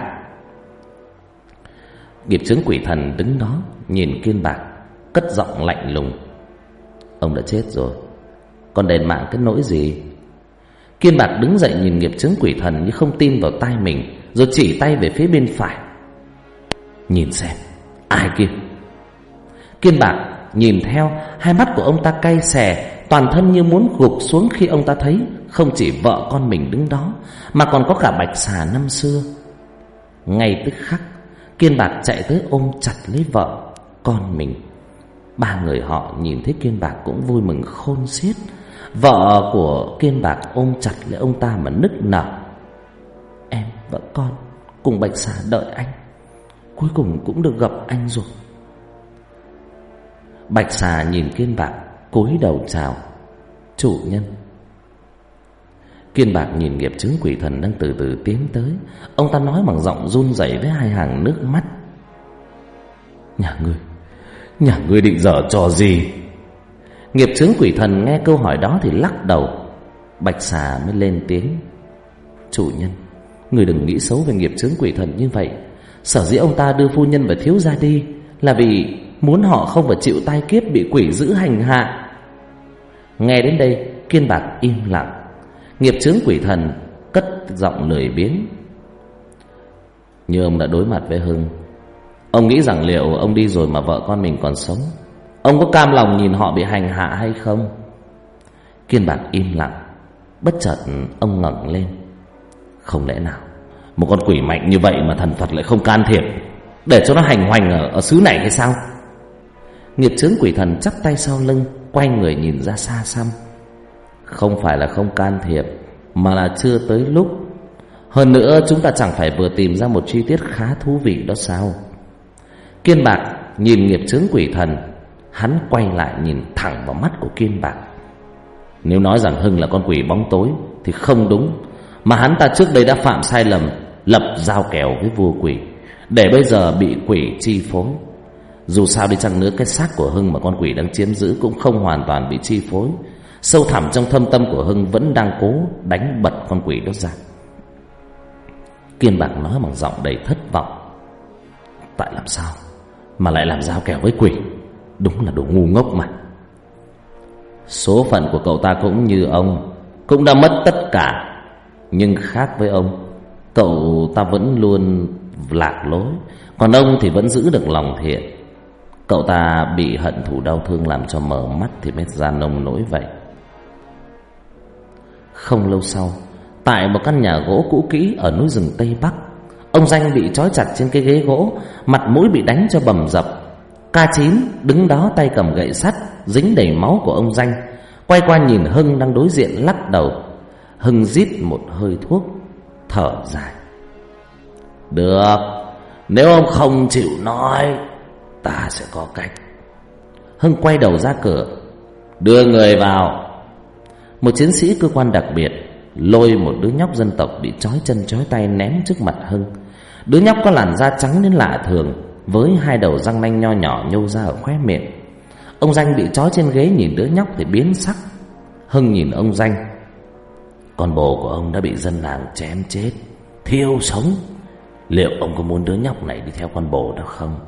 Nghiệp chướng quỷ thần đứng đó nhìn Kiên Bạc, cất giọng lạnh lùng: Ông đã chết rồi, còn đền mạng cái nỗi gì? Kiên Bạc đứng dậy nhìn nghiệp chướng quỷ thần như không tin vào tai mình, rồi chỉ tay về phía bên phải: Nhìn xem, ai kia? Kiên Bạc nhìn theo, hai mắt của ông ta cay xè, toàn thân như muốn gục xuống khi ông ta thấy không chỉ vợ con mình đứng đó, mà còn có cả Bạch Xà năm xưa. Ngay tức khắc, Kiên Bạc chạy tới ôm chặt lấy vợ con mình. Ba người họ nhìn thấy Kiên Bạc cũng vui mừng khôn xiết. Vợ của Kiên Bạc ôm chặt lấy ông ta mà nức nở: Em và con cùng Bạch Xà đợi anh, cuối cùng cũng được gặp anh rồi. Bạch Xà nhìn Kiên Bạc, cúi đầu chào: Chủ nhân. Kiên Bạc nhìn nghiệp chướng quỷ thần đang từ từ tiến tới. Ông ta nói bằng giọng run rẩy với hai hàng nước mắt: Nhà ngươi định giở trò gì? Nghiệp chướng quỷ thần nghe câu hỏi đó thì lắc đầu. Bạch Xà mới lên tiếng: Chủ nhân, người đừng nghĩ xấu về nghiệp chướng quỷ thần như vậy. Sở dĩ ông ta đưa phu nhân và thiếu gia đi là vì muốn họ không phải chịu tai kiếp bị quỷ dữ hành hạ. Nghe đến đây, Kiên Bạc im lặng. Nghiệp chướng quỷ thần cất giọng lười biếng: Như ông đã đối mặt với Hưng, Ông nghĩ rằng liệu ông đi rồi mà vợ con mình còn sống, ông có cam lòng nhìn họ bị hành hạ hay không? Kiên Bạc im lặng. Bất chợt ông ngẩng lên. Không lẽ nào một con quỷ mạnh như vậy mà thần Phật lại không can thiệp, để cho nó hành hoành ở xứ này hay sao? Nghiệp chướng quỷ thần chắp tay sau lưng, quay người nhìn ra xa xăm. Không phải là không can thiệp, mà là chưa tới lúc. Hơn nữa chúng ta chẳng phải vừa tìm ra một chi tiết khá thú vị đó sao? Kiên Bạc nhìn nghiệp chướng quỷ thần. Hắn quay lại nhìn thẳng vào mắt của Kiên Bạc. Nếu nói rằng Hưng là con quỷ bóng tối thì không đúng, mà hắn ta trước đây đã phạm sai lầm, lập giao kèo với vua quỷ, để bây giờ bị quỷ chi phối. Dù sao đi chăng nữa, cái xác của Hưng mà con quỷ đang chiếm giữ cũng không hoàn toàn bị chi phối. Sâu thẳm trong thâm tâm của Hưng vẫn đang cố đánh bật con quỷ đó ra. Kiên Bạc nói bằng giọng đầy thất vọng. Tại làm sao mà lại làm giao kèo với quỷ? Đúng là đồ ngu ngốc mà. Số phận của cậu ta cũng như ông, cũng đã mất tất cả. Nhưng khác với ông, cậu ta vẫn luôn lạc lối, còn ông thì vẫn giữ được lòng thiện. Cậu ta bị hận thù đau thương làm cho mở mắt thì mới ra nông nỗi vậy. Không lâu sau, tại một căn nhà gỗ cũ kỹ ở núi rừng Tây Bắc, ông Danh bị trói chặt trên cái ghế gỗ, mặt mũi bị đánh cho bầm dập. K9 đứng đó tay cầm gậy sắt dính đầy máu của ông Danh, quay qua nhìn Hưng đang đối diện lắc đầu. Hưng rít một hơi thuốc, thở dài. Được, nếu ông không chịu nói, ta sẽ có cách. Hưng quay đầu ra cửa. Đưa người vào. Một chiến sĩ cơ quan đặc biệt lôi một đứa nhóc dân tộc bị trói chân trói tay ném trước mặt Hưng. Đứa nhóc có làn da trắng đến lạ thường, với hai đầu răng nanh nho nhỏ nhô ra ở khóe miệng. Ông Danh bị trói trên ghế nhìn đứa nhóc thì biến sắc. Hưng nhìn ông Danh. Con bồ của ông đã bị dân làng chém chết, thiêu sống. Liệu ông có muốn đứa nhóc này đi theo con bồ đó không?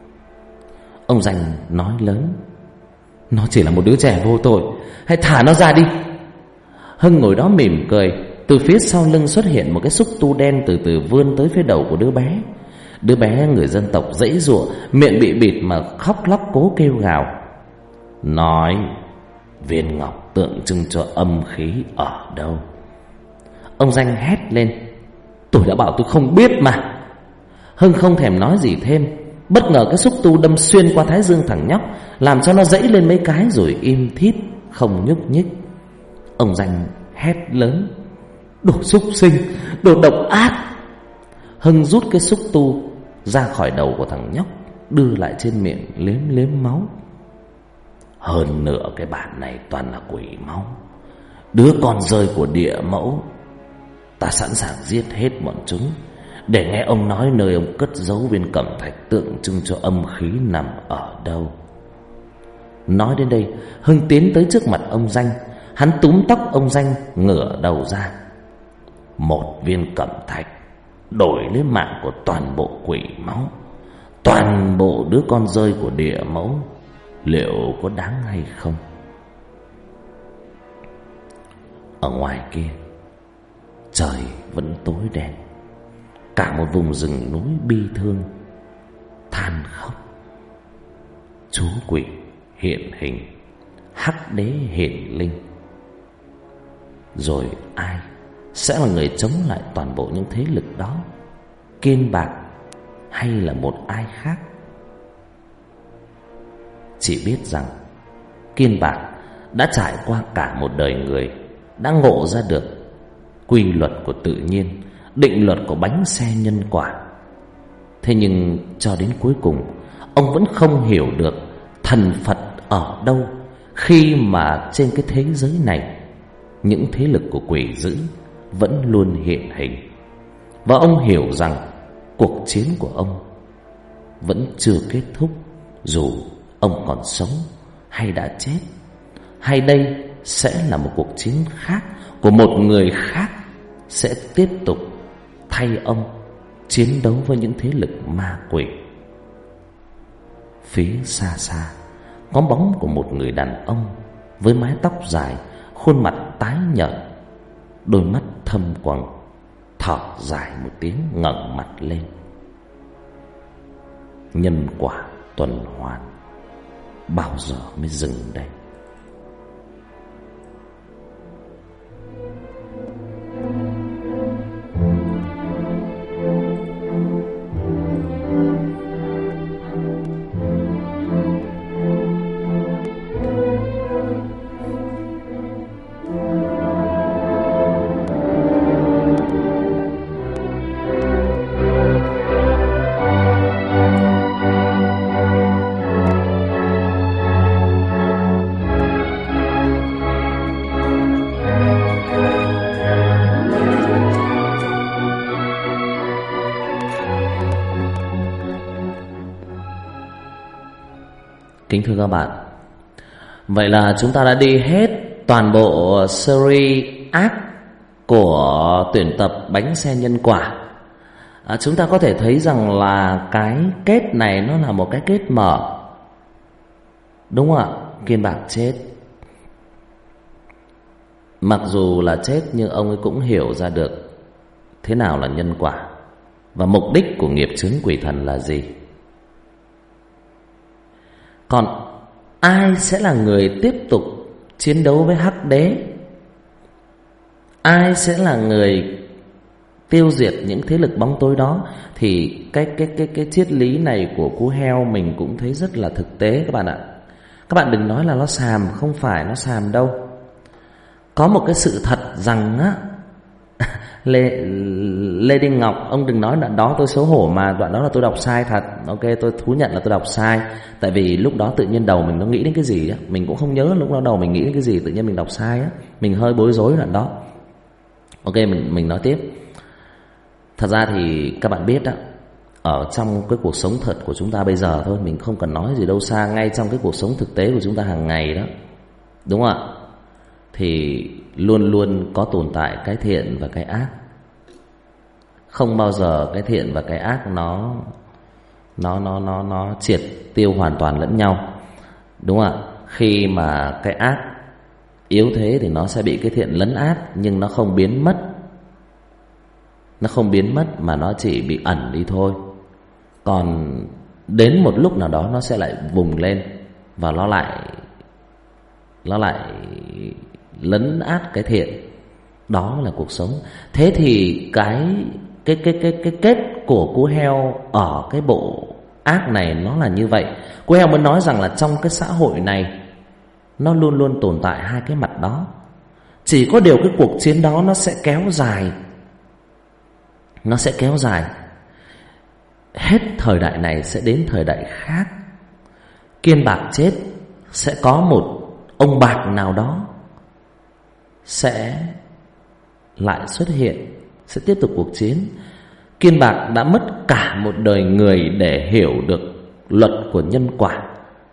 Ông Danh nói lớn. Nó chỉ là một đứa trẻ vô tội, hãy thả nó ra đi. Hưng ngồi đó mỉm cười. Từ phía sau lưng xuất hiện một cái xúc tu đen từ từ vươn tới phía đầu của đứa bé. Đứa bé người dân tộc giãy giụa, miệng bị bịt mà khóc lóc cố kêu gào. Nói viên ngọc tượng trưng cho âm khí ở đâu? Ông Danh hét lên. Tôi đã bảo tôi không biết mà. Hưng không thèm nói gì thêm. Bất ngờ cái xúc tu đâm xuyên qua thái dương thằng nhóc, làm cho nó giãy lên mấy cái rồi im thít không nhúc nhích. Ông Danh hét lớn. Đồ súc sinh, đồ độc ác. Hưng rút cái xúc tu ra khỏi đầu của thằng nhóc, đưa lại trên miệng liếm liếm máu. Hơn nữa cái bản này toàn là quỷ máu, đứa con rơi của địa mẫu. Ta sẵn sàng giết hết bọn chúng, để nghe ông nói nơi ông cất giấu viên cẩm thạch tượng trưng cho âm khí nằm ở đâu. Nói đến đây, Hưng tiến tới trước mặt ông Danh. Hắn túm tóc ông Danh, ngửa đầu ra. Một viên cẩm thạch đổi lấy mạng của toàn bộ quỷ máu, toàn bộ đứa con rơi của địa mẫu, liệu có đáng hay không? Ở ngoài kia, trời vẫn tối đen. Cả một vùng rừng núi bi thương, than khóc. Chú quỷ hiện hình, hắc đế hiện linh. Rồi ai sẽ là người chống lại toàn bộ những thế lực đó? Kiên Bạc hay là một ai khác? Chỉ biết rằng Kiên Bạc đã trải qua cả một đời người, đã ngộ ra được quy luật của tự nhiên, định luật của bánh xe nhân quả. Thế nhưng cho đến cuối cùng, ông vẫn không hiểu được thần Phật ở đâu, khi mà trên cái thế giới này, những thế lực của quỷ dữ vẫn luôn hiện hình. Và ông hiểu rằng cuộc chiến của ông vẫn chưa kết thúc, dù ông còn sống hay đã chết. Hay đây sẽ là một cuộc chiến khác, của một người khác sẽ tiếp tục thay ông chiến đấu với những thế lực ma quỷ. Phía xa xa có bóng của một người đàn ông với mái tóc dài, khuôn mặt tái nhợt, đôi mắt thâm quầng, thở dài một tiếng ngẩng mặt lên. nhân quả tuần hoàn bao giờ mới dừng đây? Kính thưa các bạn, vậy là chúng ta đã đi hết toàn bộ series ác của tuyển tập Bánh Xe Nhân Quả. Chúng ta có thể thấy rằng là cái kết này nó là một cái kết mở, đúng không ạ? Kiên Bạc chết, mặc dù là chết nhưng ông ấy cũng hiểu ra được thế nào là nhân quả và mục đích của nghiệp chướng quỷ thần là gì. Còn ai sẽ là người tiếp tục chiến đấu với Hắc Đế? Ai sẽ là người tiêu diệt những thế lực bóng tối đó? Thì cái triết lý này của cú heo mình cũng thấy rất là thực tế các bạn ạ. Các bạn đừng nói là nó xàm, không phải nó xàm đâu. Có một cái sự thật rằng á, Lê Đinh Ngọc, ông đừng nói đoạn đó tôi xấu hổ, mà đoạn đó là tôi đọc sai thật. Ok, tôi thú nhận là tôi đọc sai. Tại vì lúc đó tự nhiên đầu mình nó nghĩ đến cái gì á, mình cũng không nhớ lúc đó đầu mình nghĩ đến cái gì, tự nhiên mình đọc sai á, mình hơi bối rối đoạn đó. Ok, mình nói tiếp. Thật ra thì các bạn biết đó, ở trong cái cuộc sống thật của chúng ta bây giờ thôi, mình không cần nói gì đâu xa, ngay trong cái cuộc sống thực tế của chúng ta hàng ngày đó, đúng không ạ? Thì luôn luôn có tồn tại cái thiện và cái ác. Không bao giờ cái thiện và cái ác nó triệt tiêu hoàn toàn lẫn nhau, đúng không ạ? Khi mà cái ác yếu thế thì nó sẽ bị cái thiện lấn át, nhưng nó không biến mất. Nó không biến mất mà nó chỉ bị ẩn đi thôi. Còn đến một lúc nào đó nó sẽ lại vùng lên và nó lại lấn át cái thiện. Đó là cuộc sống. Thế thì cái kết của cú heo ở cái bộ ác này nó là như vậy. Cú heo muốn nói rằng là trong cái xã hội này nó luôn luôn tồn tại hai cái mặt đó. Chỉ có điều cái cuộc chiến đó nó sẽ kéo dài. Nó sẽ kéo dài. Hết thời đại này sẽ đến thời đại khác. Kiên Bạc chết, sẽ có một ông Bạc nào đó sẽ lại xuất hiện, sẽ tiếp tục cuộc chiến. Kiên Bạc đã mất cả một đời người để hiểu được luật của nhân quả,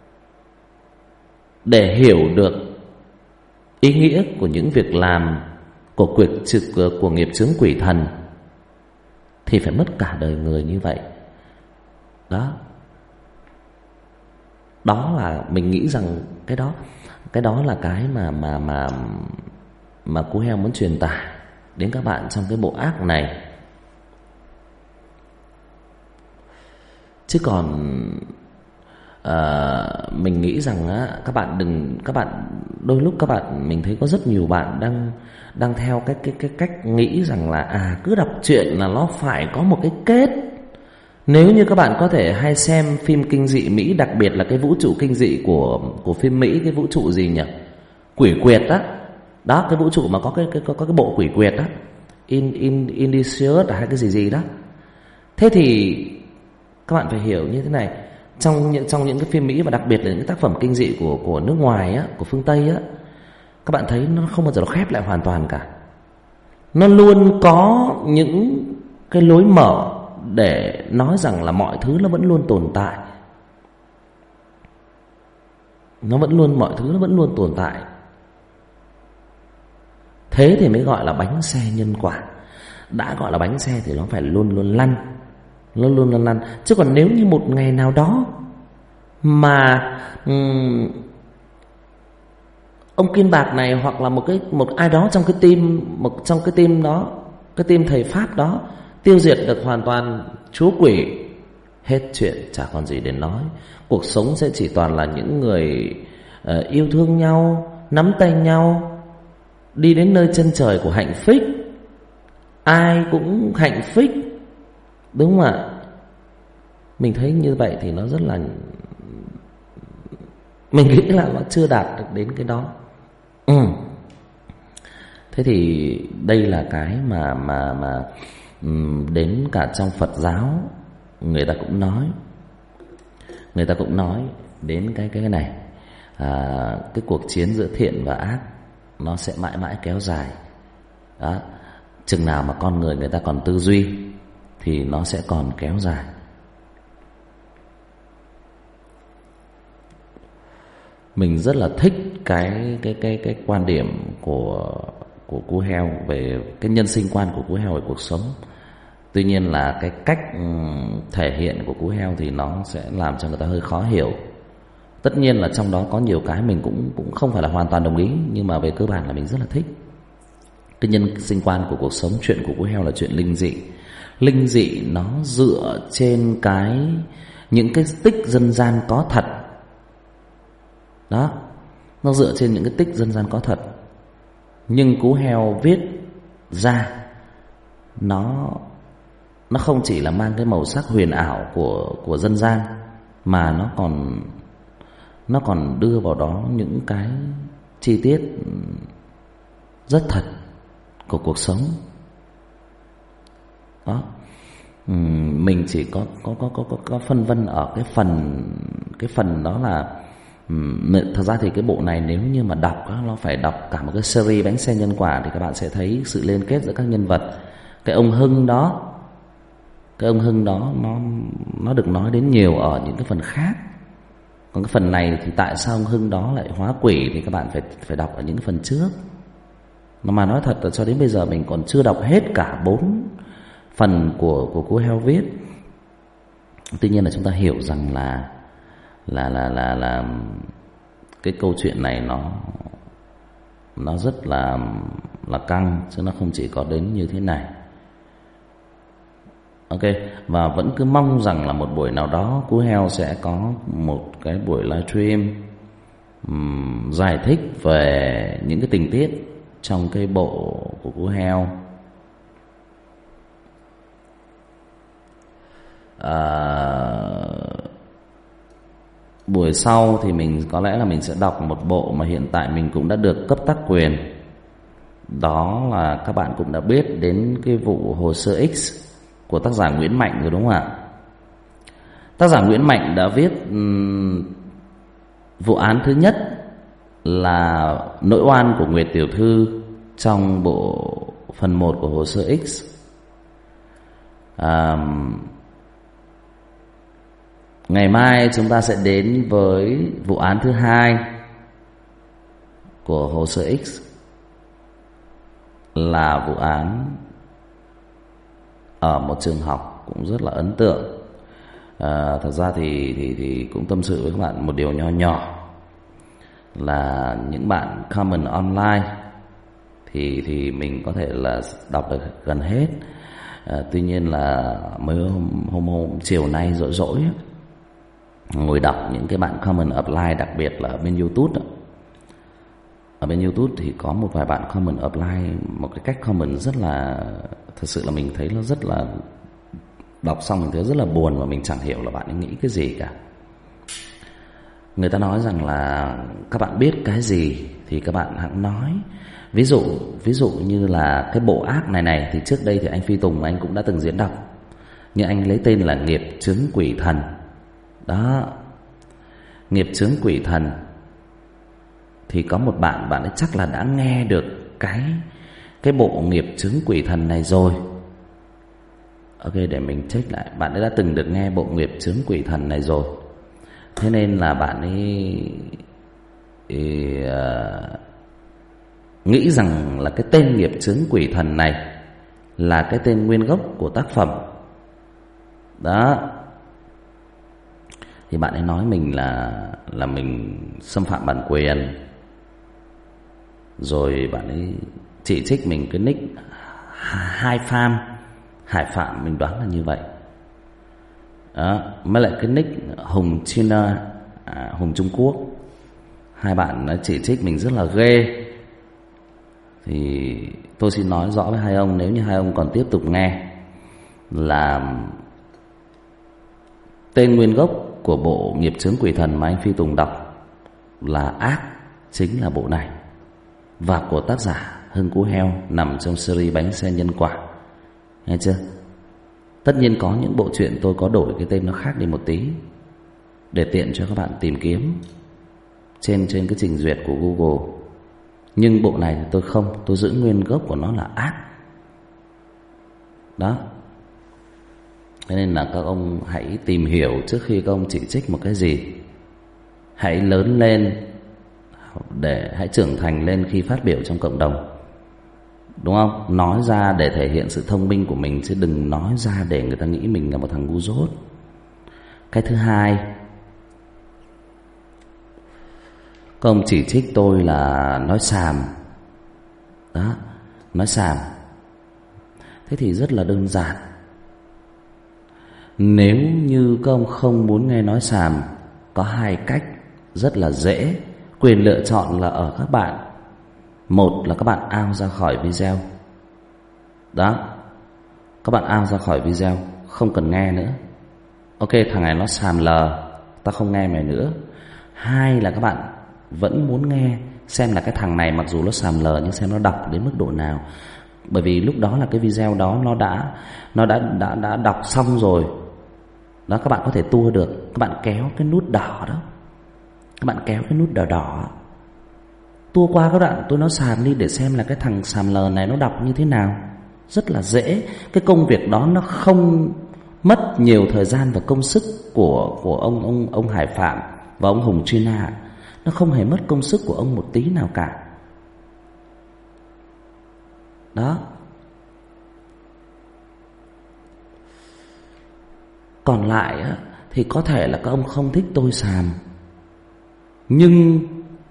để hiểu được ý nghĩa của những việc làm của nghiệp chướng quỷ thần, thì phải mất cả đời người như vậy. Đó là mình nghĩ rằng cái đó là cái mà cú heo muốn truyền tải đến các bạn trong cái bộ ác này. Chứ còn mình nghĩ rằng á, các bạn đôi lúc các bạn, mình thấy có rất nhiều bạn đang theo cái cách nghĩ rằng là cứ đọc truyện là nó phải có một cái kết. Nếu như các bạn có thể hay xem phim kinh dị Mỹ, đặc biệt là cái vũ trụ kinh dị của phim Mỹ, cái vũ trụ gì nhỉ? Quỷ quyệt á. Đó, cái vũ trụ mà có cái bộ quỷ quyệt á, Insidious hay cái gì đó. Thế thì các bạn phải hiểu như thế này, trong những cái phim Mỹ và đặc biệt là những cái tác phẩm kinh dị của nước ngoài á, của phương Tây á, các bạn thấy nó không bao giờ nó khép lại hoàn toàn cả. Nó luôn có những cái lối mở để nói rằng là mọi thứ nó vẫn luôn tồn tại. Mọi thứ nó vẫn luôn tồn tại. Thế thì mới gọi là bánh xe nhân quả. Đã gọi là bánh xe thì nó phải luôn luôn lăn. Nó luôn luôn lăn. Chứ còn nếu như một ngày nào đó mà ông Kiên Bạc này, hoặc là một ai đó trong cái team đó, cái team thầy Pháp đó, tiêu diệt được hoàn toàn chúa quỷ, hết chuyện, chả còn gì để nói. Cuộc sống sẽ chỉ toàn là những người yêu thương nhau, nắm tay nhau, đi đến nơi chân trời của hạnh phúc. Ai cũng hạnh phúc, đúng không ạ? Mình thấy như vậy thì nó rất là, mình nghĩ là nó chưa đạt được đến cái đó. Thế thì đây là cái mà đến cả trong Phật giáo người ta cũng nói đến cái này. Cái cuộc chiến giữa thiện và ác nó sẽ mãi mãi kéo dài. Đó, chừng nào mà con người ta còn tư duy thì nó sẽ còn kéo dài. Mình rất là thích cái quan điểm của Cú Heo về cái nhân sinh quan của Cú Heo về cuộc sống. Tuy nhiên là cái cách thể hiện của Cú Heo thì nó sẽ làm cho người ta hơi khó hiểu. Tất nhiên là trong đó có nhiều cái mình cũng không phải là hoàn toàn đồng ý, nhưng mà về cơ bản là mình rất là thích. Cái nhân sinh quan của cuộc sống, chuyện của Cú Heo là chuyện linh dị. Linh dị nó dựa trên những cái tích dân gian có thật. Đó, nó dựa trên những cái tích dân gian có thật. Nhưng Cú Heo viết ra nó không chỉ là mang cái màu sắc huyền ảo của dân gian, mà nó còn đưa vào đó những cái chi tiết rất thật của cuộc sống. Đó, mình chỉ có phân vân ở cái phần đó là thật ra thì cái bộ này nếu như mà đọc nó phải đọc cả một cái series Bánh Xe Nhân Quả thì các bạn sẽ thấy sự liên kết giữa các nhân vật. Cái ông Hưng đó nó được nói đến nhiều ở những cái phần khác. Còn cái phần này thì tại sao ông Hưng đó lại hóa quỷ thì các bạn phải đọc ở những cái phần trước. Mà nói thật là cho đến bây giờ mình còn chưa đọc hết cả 4 phần của Cú Heo viết. Tuy nhiên là chúng ta hiểu rằng là cái câu chuyện này nó rất là căng, chứ nó không chỉ có đến như thế này. Ok, và vẫn cứ mong rằng là một buổi nào đó Cú Heo sẽ có một cái buổi livestream giải thích về những cái tình tiết trong cái bộ của Cú Heo. Buổi sau thì mình có lẽ là mình sẽ đọc một bộ mà hiện tại mình cũng đã được cấp tác quyền. Đó là các bạn cũng đã biết đến cái vụ Hồ Sơ X của tác giả Nguyễn Mạnh rồi đúng không ạ? Tác giả Nguyễn Mạnh đã viết vụ án thứ nhất là nỗi oan của Nguyệt Tiểu Thư trong bộ phần 1 của Hồ Sơ X. Ngày mai chúng ta sẽ đến với vụ án thứ 2 của Hồ Sơ X, là vụ án ở một trường học cũng rất là ấn tượng. Thật ra thì cũng tâm sự với các bạn một điều nho nhỏ là những bạn comment online thì mình có thể là đọc được gần hết. Tuy nhiên là mới hôm chiều nay rỗi ngồi đọc những cái bạn comment apply, đặc biệt là ở bên YouTube. Ở bên YouTube thì có một vài bạn comment apply một cái cách comment rất là, thật sự là mình thấy nó rất là, đọc xong mình thấy rất là buồn và mình chẳng hiểu là bạn ấy nghĩ cái gì cả. Người ta nói rằng là các bạn biết cái gì thì các bạn hẵng nói. Ví dụ như là cái bộ ác này thì trước đây thì anh Phi Tùng anh cũng đã từng diễn đọc, nhưng anh lấy tên là nghiệp chướng quỷ thần. Đó, nghiệp chướng quỷ thần thì có một bạn ấy chắc là đã nghe được cái bộ nghiệp chướng quỷ thần này rồi. Ok, để mình check lại. Bạn ấy đã từng được nghe bộ nghiệp chướng quỷ thần này rồi. Thế nên là bạn ấy nghĩ rằng là cái tên nghiệp chướng quỷ thần này là cái tên nguyên gốc của tác phẩm. Đó, thì bạn ấy nói mình là mình xâm phạm bản quyền. Rồi bạn ấy chỉ trích mình cái nick Hải Phạm, mình đoán là như vậy. đó, mới lại cái nick Hùng China, Hùng Trung Quốc. Hai bạn nó chỉ trích mình rất là ghê. Thì tôi xin nói rõ với hai ông, nếu như hai ông còn tiếp tục nghe, là tên nguyên gốc của bộ Nghiệp Chướng Quỷ Thần mà anh Phi Tùng đọc là ác, chính là bộ này, và của tác giả Hưng Cú Heo, nằm trong series Bánh Xe Nhân Quả. Nghe chưa? Tất nhiên có những bộ truyện tôi có đổi cái tên nó khác đi một tí để tiện cho các bạn tìm kiếm trên cái trình duyệt của Google. Nhưng bộ này thì tôi không, tôi giữ nguyên gốc của nó là ác. Đó. Thế nên là các ông hãy tìm hiểu trước khi các ông chỉ trích một cái gì. Hãy lớn lên, hãy trưởng thành lên khi phát biểu trong cộng đồng, đúng không? Nói ra để thể hiện sự thông minh của mình, chứ đừng nói ra để người ta nghĩ mình là một thằng ngu dốt. Cái thứ hai, các ông chỉ trích tôi là nói xàm. Đó, nói xàm. Thế thì rất là đơn giản. Nếu như các ông không muốn nghe nói xàm, có hai cách rất là dễ. Quyền lựa chọn là ở các bạn. Một là các bạn out ra khỏi video. Đó, các bạn out ra khỏi video, không cần nghe nữa. Ok, thằng này nó xàm lờ, ta không nghe mày nữa. Hai là các bạn vẫn muốn nghe, xem là cái thằng này mặc dù nó xàm lờ nhưng xem nó đọc đến mức độ nào. Bởi vì lúc đó là cái video đó nó đã đọc xong rồi. Đó, các bạn có thể tua được. Các bạn kéo cái nút đỏ đó, các bạn kéo cái nút đỏ đỏ, tua qua các đoạn tôi nói xàm đi, để xem là cái thằng xàm lờ này nó đọc như thế nào. Rất là dễ. Cái công việc đó nó không mất nhiều thời gian và công sức của ông Hải Phạm và ông Hùng China. Nó không hề mất công sức của ông một tí nào cả. Đó. Còn lại á, thì có thể là các ông không thích tôi xàm, nhưng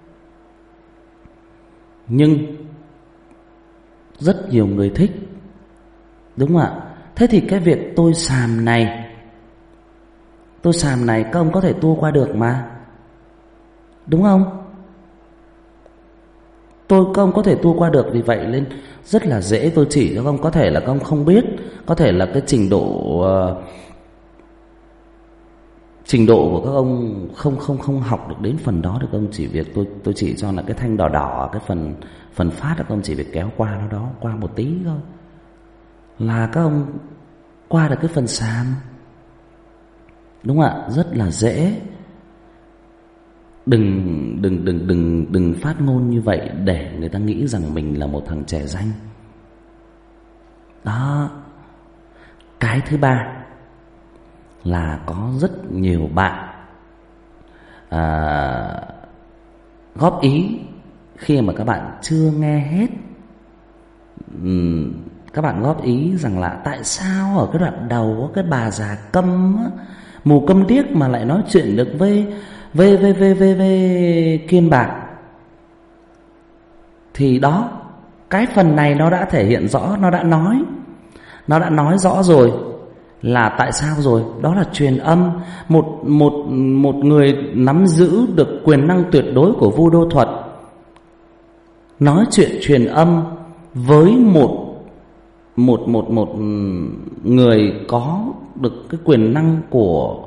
rất nhiều người thích, đúng không ạ? Thế thì cái việc tôi xàm này các ông có thể tua qua được mà, đúng không? Các ông có thể tua qua được. Vì vậy nên rất là dễ, tôi chỉ cho các ông. Có thể là các ông không biết, có thể là cái trình độ của các ông không học được đến phần đó, được các ông chỉ việc tôi chỉ cho là cái thanh đỏ đỏ, cái phần phát các ông chỉ việc kéo qua nó đó, qua một tí thôi là các ông qua được cái phần xàm, đúng không ạ? Rất là dễ. Đừng phát ngôn như vậy để người ta nghĩ rằng mình là một thằng trẻ danh. Đó. Cái thứ ba là có rất nhiều bạn góp ý khi mà các bạn chưa nghe hết. Các bạn góp ý rằng là tại sao ở cái đoạn đầu có cái bà già câm á, mù câm điếc mà lại nói chuyện được với Kiên Bạc. Thì đó, cái phần này nó đã thể hiện rõ, nó đã nói rõ rồi là tại sao rồi. Đó là truyền âm. Một người nắm giữ được quyền năng tuyệt đối của vu đô thuật nói chuyện truyền âm với một người có được cái quyền năng của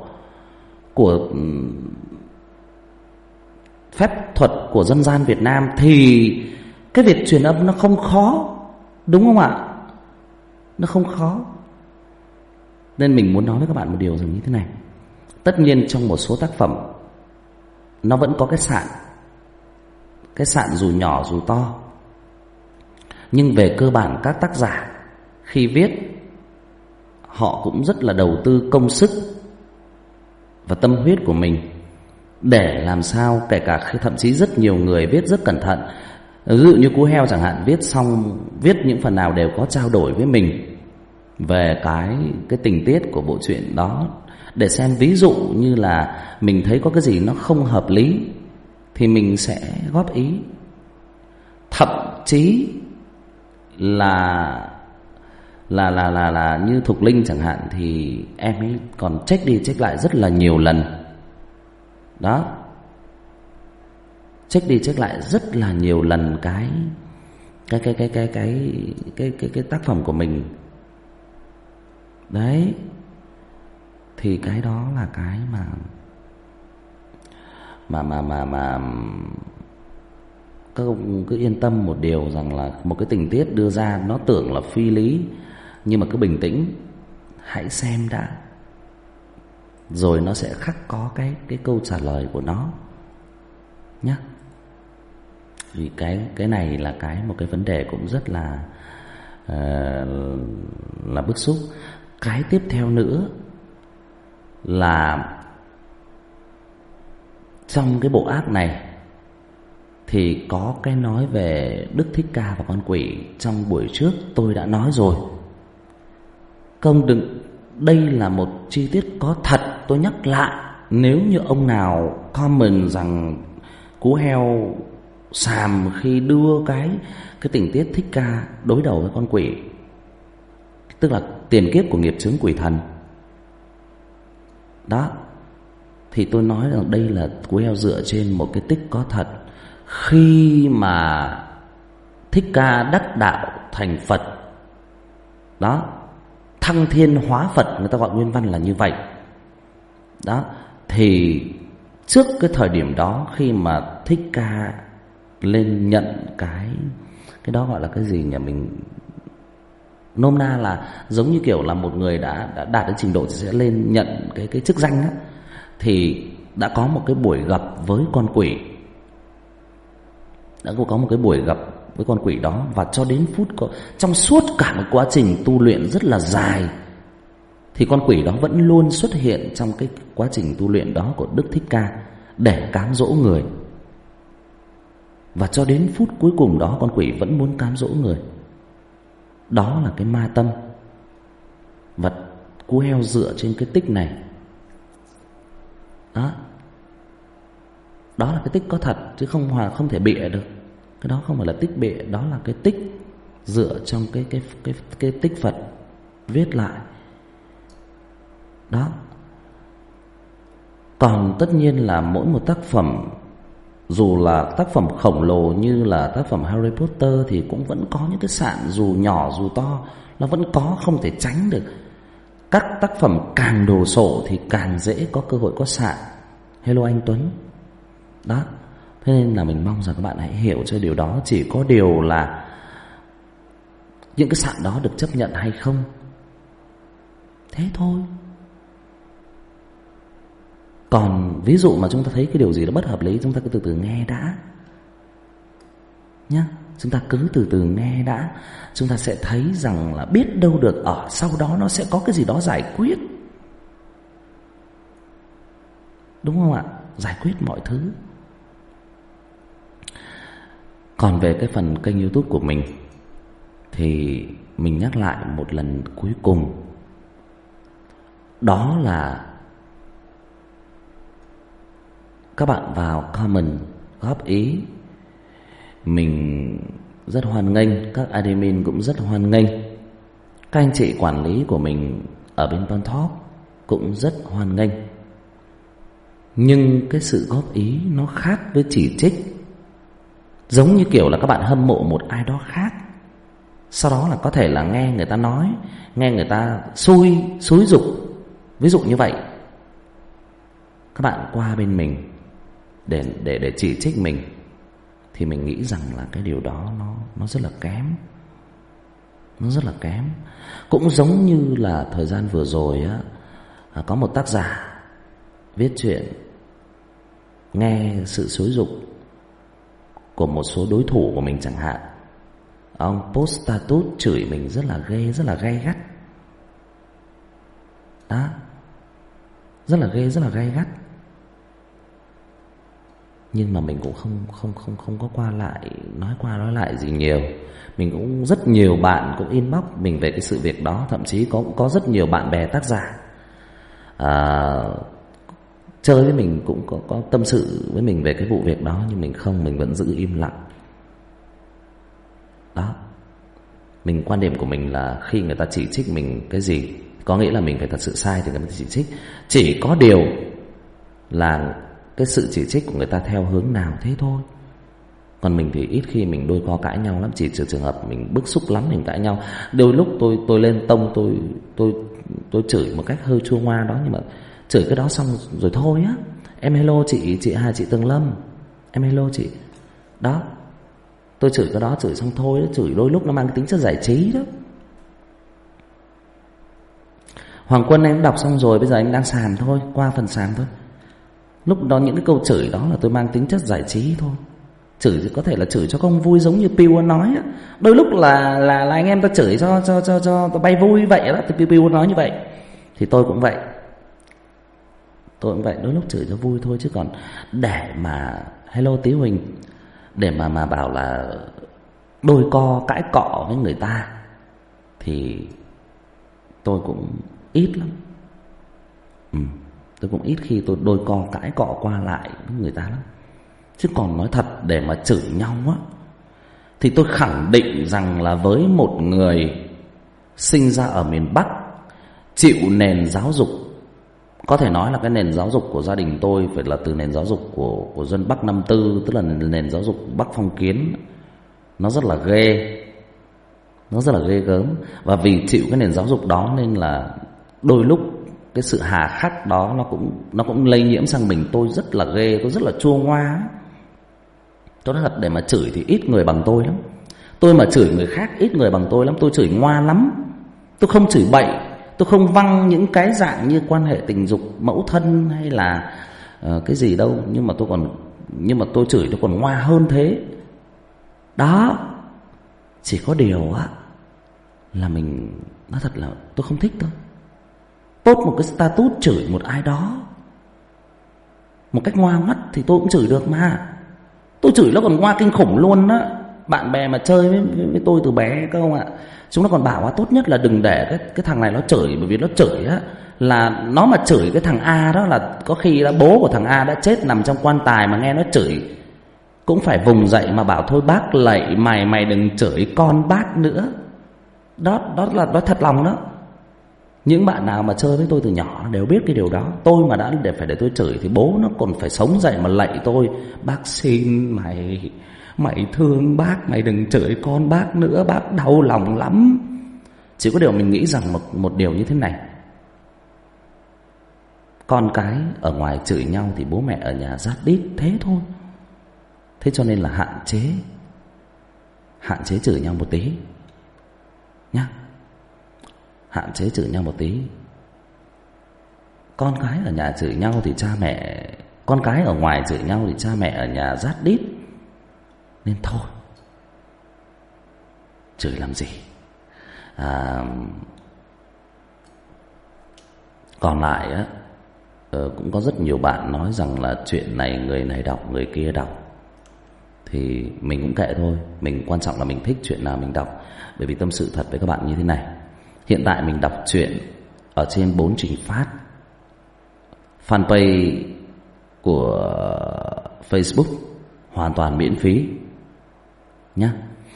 phép thuật của dân gian Việt Nam, thì cái việc truyền âm nó không khó, đúng không ạ? Nó không khó. Nên mình muốn nói với các bạn một điều rằng như thế này. Tất nhiên trong một số tác phẩm nó vẫn có cái sạn dù nhỏ dù to, nhưng về cơ bản các tác giả khi viết họ cũng rất là đầu tư công sức và tâm huyết của mình để làm sao, kể cả thậm chí rất nhiều người viết rất cẩn thận. Ví dụ như Cú Heo chẳng hạn, viết những phần nào đều có trao đổi với mình về cái tình tiết của bộ truyện đó, để xem ví dụ như là mình thấy có cái gì nó không hợp lý thì mình sẽ góp ý. Thậm chí là là như Thục Linh chẳng hạn, thì em ấy còn check đi check lại rất là nhiều lần. Đó, check đi check lại rất là nhiều lần cái tác phẩm của mình. Đấy, thì cái đó là cái mà các ông cứ yên tâm một điều rằng là một cái tình tiết đưa ra nó tưởng là phi lý, nhưng mà cứ bình tĩnh, hãy xem đã, rồi nó sẽ khắc có cái câu trả lời của nó nhé. Vì cái này là một cái vấn đề cũng rất là bức xúc. Cái tiếp theo nữa là trong cái bộ ác này thì có cái nói về Đức Thích Ca và con quỷ. Trong buổi trước tôi đã nói rồi, công đừng, đây là một chi tiết có thật. Tôi nhắc lại, nếu như ông nào comment rằng Cú Heo xàm khi đưa cái tình tiết Thích Ca đối đầu với con quỷ, tức là tiền kiếp của nghiệp chướng quỷ thần đó, thì tôi nói rằng đây là Cú Heo dựa trên một cái tích có thật. Khi mà Thích Ca đắc đạo thành Phật đó, thăng thiên hóa Phật, người ta gọi nguyên văn là như vậy đó, thì trước cái thời điểm đó, khi mà Thích Ca lên nhận cái đó gọi là cái gì nhỉ, mình nôm na là giống như kiểu là một người đã đạt đến trình độ thì sẽ lên nhận cái chức danh á, thì đã có một cái buổi gặp với con quỷ, đã có một cái buổi gặp với con quỷ đó. Và cho đến trong suốt cả một quá trình tu luyện rất là dài, thì con quỷ đó vẫn luôn xuất hiện trong cái quá trình tu luyện đó của Đức Thích Ca để cám dỗ người. Và cho đến phút cuối cùng đó, con quỷ vẫn muốn cám dỗ người. Đó là cái ma tâm. Và Cú Heo dựa trên cái tích này đó, đó là cái tích có thật, chứ không thể bịa được. Cái đó không phải là tích bịa, đó là cái tích dựa trong cái tích Phật viết lại đó. Còn tất nhiên là mỗi một tác phẩm, dù là tác phẩm khổng lồ như là tác phẩm Harry Potter, thì cũng vẫn có những cái sạn, dù nhỏ dù to, nó vẫn có, không thể tránh được. Các tác phẩm càng đồ sộ thì càng dễ có cơ hội có sạn. Hello anh Tuấn đó. Thế nên là mình mong rằng các bạn hãy hiểu cho điều đó. Chỉ có điều là những cái sạn đó được chấp nhận hay không, thế thôi. Còn ví dụ mà chúng ta thấy cái điều gì đó bất hợp lý, chúng ta cứ từ từ nghe đã nhá. Chúng ta cứ từ từ nghe đã. Chúng ta sẽ thấy rằng là biết đâu được ở sau đó nó sẽ có cái gì đó giải quyết, đúng không ạ? Giải quyết mọi thứ. Còn về cái phần kênh YouTube của mình thì mình nhắc lại một lần cuối cùng, đó là các bạn vào comment góp ý, mình rất hoan nghênh. Các admin cũng rất hoan nghênh. Các anh chị quản lý của mình ở bên Bontalk cũng rất hoan nghênh. Nhưng cái sự góp ý nó khác với chỉ trích. Giống như kiểu là các bạn hâm mộ một ai đó khác, sau đó là có thể là nghe người ta nói, nghe người ta xúi giục, ví dụ như vậy, các bạn qua bên mình để chỉ trích mình, thì mình nghĩ rằng là cái điều đó nó rất là kém. Nó rất là kém. Cũng giống như là thời gian vừa rồi á, có một tác giả viết chuyện, nghe sự xúi giục của một số đối thủ của mình chẳng hạn, ông post status chửi mình rất là ghê, rất là gay gắt đó, rất là ghê, rất là gay gắt. Nhưng mà mình cũng không có qua nói lại gì nhiều. Mình cũng rất nhiều bạn cũng inbox mình về cái sự việc đó. Thậm chí có rất nhiều bạn bè tác giả chơi với mình, cũng có tâm sự với mình về cái vụ việc đó. Nhưng mình vẫn giữ im lặng đó. Mình quan điểm của mình là khi người ta chỉ trích mình cái gì, có nghĩa là mình phải thật sự sai thì người ta chỉ trích. Chỉ có điều là cái sự chỉ trích của người ta theo hướng nào thế thôi. Còn mình thì ít khi mình đôi co cãi nhau lắm, chỉ trừ trường hợp mình bức xúc lắm mình cãi nhau. Đôi lúc tôi lên tông, tôi chửi một cách hơi chua ngoa đó, nhưng mà chửi cái đó xong rồi thôi á. Em hello chị Hà, chị Tường Lâm, em hello chị. Đó, tôi chửi cái đó, chửi xong thôi đó. Chửi đôi lúc nó mang cái tính chất giải trí đó. Hoàng Quân em đọc xong rồi, bây giờ anh đang sàm thôi, qua phần sàm thôi. Lúc đó những cái câu chửi đó là tôi mang tính chất giải trí thôi. Chửi có thể là chửi cho công vui, giống như Piu nói á. Đôi lúc là anh em ta chửi cho bay vui vậy đó. Thì Piu nói như vậy thì tôi cũng vậy. Tôi cũng vậy, đôi lúc chửi cho vui thôi. Chứ còn để mà hello Tí Huỳnh, để mà bảo là đôi co cãi cọ với người ta thì tôi cũng ít lắm. Tôi cũng ít khi tôi đôi co cãi cọ qua lại với người ta lắm. Chứ còn nói thật, để mà chửi nhau á thì tôi khẳng định rằng là với một người sinh ra ở miền Bắc, chịu nền giáo dục, có thể nói là cái nền giáo dục của gia đình tôi phải là từ nền giáo dục của dân Bắc 54, tức là nền giáo dục Bắc phong kiến. Nó rất là ghê, nó rất là ghê gớm. Và vì chịu cái nền giáo dục đó nên là đôi lúc cái sự hà khắc đó nó cũng lây nhiễm sang mình. Tôi rất là ghê, tôi rất là chua ngoa. Tôi nói thật, để mà chửi thì ít người bằng tôi lắm. Tôi mà chửi người khác ít người bằng tôi lắm. Tôi chửi ngoa lắm. Tôi không chửi bậy, tôi không văng những cái dạng như quan hệ tình dục, mẫu thân hay là cái gì đâu. Nhưng mà tôi chửi tôi còn ngoa hơn thế. Đó. Chỉ có điều á là mình nói thật là tôi không thích thôi. Tốt một cái status chửi một ai đó một cách ngoa ngoắt thì tôi cũng chửi được mà. Tôi chửi nó còn ngoa kinh khủng luôn á. Bạn bè mà chơi với tôi từ bé các ông ạ, chúng nó còn bảo tốt nhất là đừng để cái thằng này nó chửi. Bởi vì nó chửi á, là nó mà chửi cái thằng A đó là có khi là bố của thằng A đã chết nằm trong quan tài mà nghe nó chửi cũng phải vùng dậy mà bảo thôi bác lạy mày đừng chửi con bác nữa. Đó là nói thật lòng đó. Những bạn nào mà chơi với tôi từ nhỏ đều biết cái điều đó. Tôi mà đã để tôi chửi thì bố nó còn phải sống dậy mà lạy tôi: bác xin mày thương bác, mày đừng chửi con bác nữa, bác đau lòng lắm. Chỉ có điều mình nghĩ rằng một điều như thế này: con cái ở ngoài chửi nhau thì bố mẹ ở nhà rát đít thế thôi. Thế cho nên là hạn chế chửi nhau một tí nhá. Hạn chế chửi nhau một tí. Con cái ở nhà chửi nhau thì cha mẹ, con cái ở ngoài chửi nhau thì cha mẹ ở nhà rát đít. Nên thôi, chửi làm gì. Còn lại á, cũng có rất nhiều bạn nói rằng là chuyện này người này đọc người kia đọc. Thì mình cũng kệ thôi. Mình quan trọng là mình thích chuyện nào mình đọc. Bởi vì tâm sự thật với các bạn như thế này: hiện tại mình đọc truyện ở trên 4 trình phát, fanpage của Facebook hoàn toàn miễn phí nhé.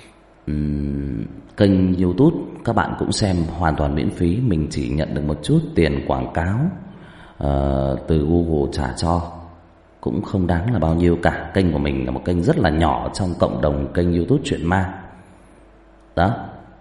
Kênh YouTube các bạn cũng xem hoàn toàn miễn phí. Mình chỉ nhận được một chút tiền quảng cáo từ Google trả cho, cũng không đáng là bao nhiêu cả. Kênh của mình là một kênh rất là nhỏ trong cộng đồng kênh YouTube Chuyện Ma đó.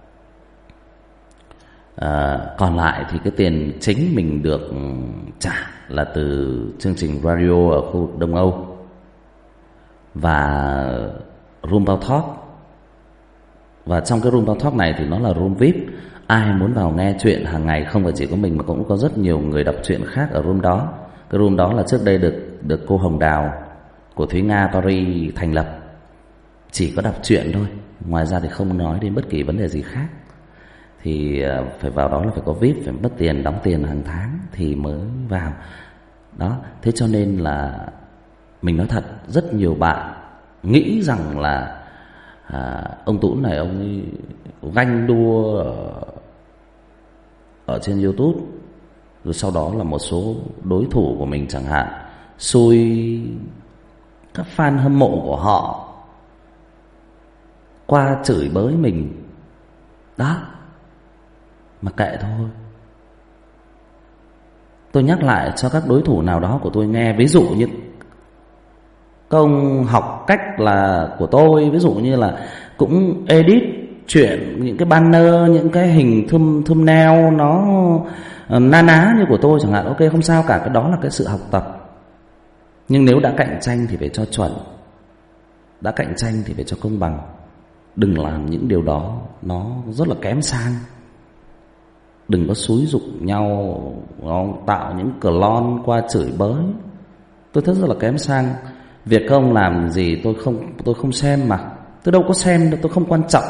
Còn lại thì cái tiền chính mình được trả là từ chương trình radio ở khu Đông Âu và Room Bao Talk. Và trong cái Room Bao Talk này thì nó là room VIP. Ai muốn vào nghe chuyện hàng ngày, không phải chỉ có mình mà cũng có rất nhiều người đọc truyện khác ở room đó. Cái room đó là trước đây được cô Hồng Đào của Thúy Nga Paris thành lập. Chỉ có đọc truyện thôi, ngoài ra thì không nói đến bất kỳ vấn đề gì khác. Thì phải vào đó là phải có VIP, phải mất tiền, đóng tiền hàng tháng thì mới vào đó. Thế cho nên là mình nói thật, rất nhiều bạn nghĩ rằng là ông Tún này ông ấy ganh đua ở trên YouTube, rồi sau đó là một số đối thủ của mình chẳng hạn xui các fan hâm mộ của họ qua chửi bới mình. Đó, mà kệ thôi. Tôi nhắc lại cho các đối thủ nào đó của tôi nghe, ví dụ như các ông học cách là của tôi, ví dụ như là cũng edit chuyện những cái banner, những cái hình thumbnail nó na ná như của tôi chẳng hạn, ok, không sao cả, cái đó là cái sự học tập. Nhưng nếu đã cạnh tranh thì phải cho chuẩn, đã cạnh tranh thì phải cho công bằng. Đừng làm những điều đó, nó rất là kém sang. Đừng có xúi giục nhau, tạo những clone qua chửi bới. Tôi thấy rất là kém sang. Việc các ông làm gì tôi không xem mà. Tôi đâu có xem đâu, tôi không quan trọng.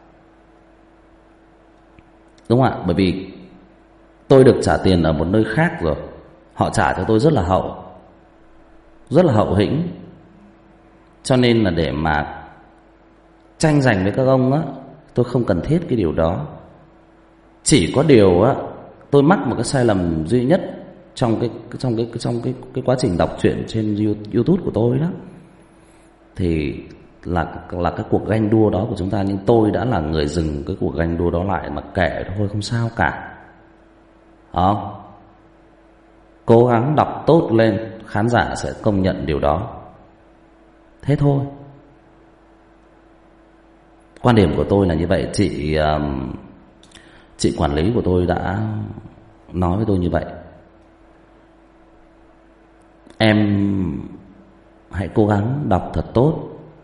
Đúng không ạ? Bởi vì tôi được trả tiền ở một nơi khác rồi. Họ trả cho tôi rất là hậu hĩnh. Cho nên là để mà tranh giành với các ông á, tôi không cần thiết cái điều đó. Chỉ có điều á, tôi mắc một cái sai lầm duy nhất trong cái quá trình đọc truyện trên YouTube của tôi đó, thì là cái cuộc ganh đua đó của chúng ta. Nhưng tôi đã là người dừng cái cuộc ganh đua đó lại, mà kệ thôi, không sao cả. Cố gắng đọc tốt lên, khán giả sẽ công nhận điều đó. Thế thôi. Quan điểm của tôi là như vậy. Chị quản lý của tôi đã nói với tôi như vậy. Em hãy cố gắng đọc thật tốt,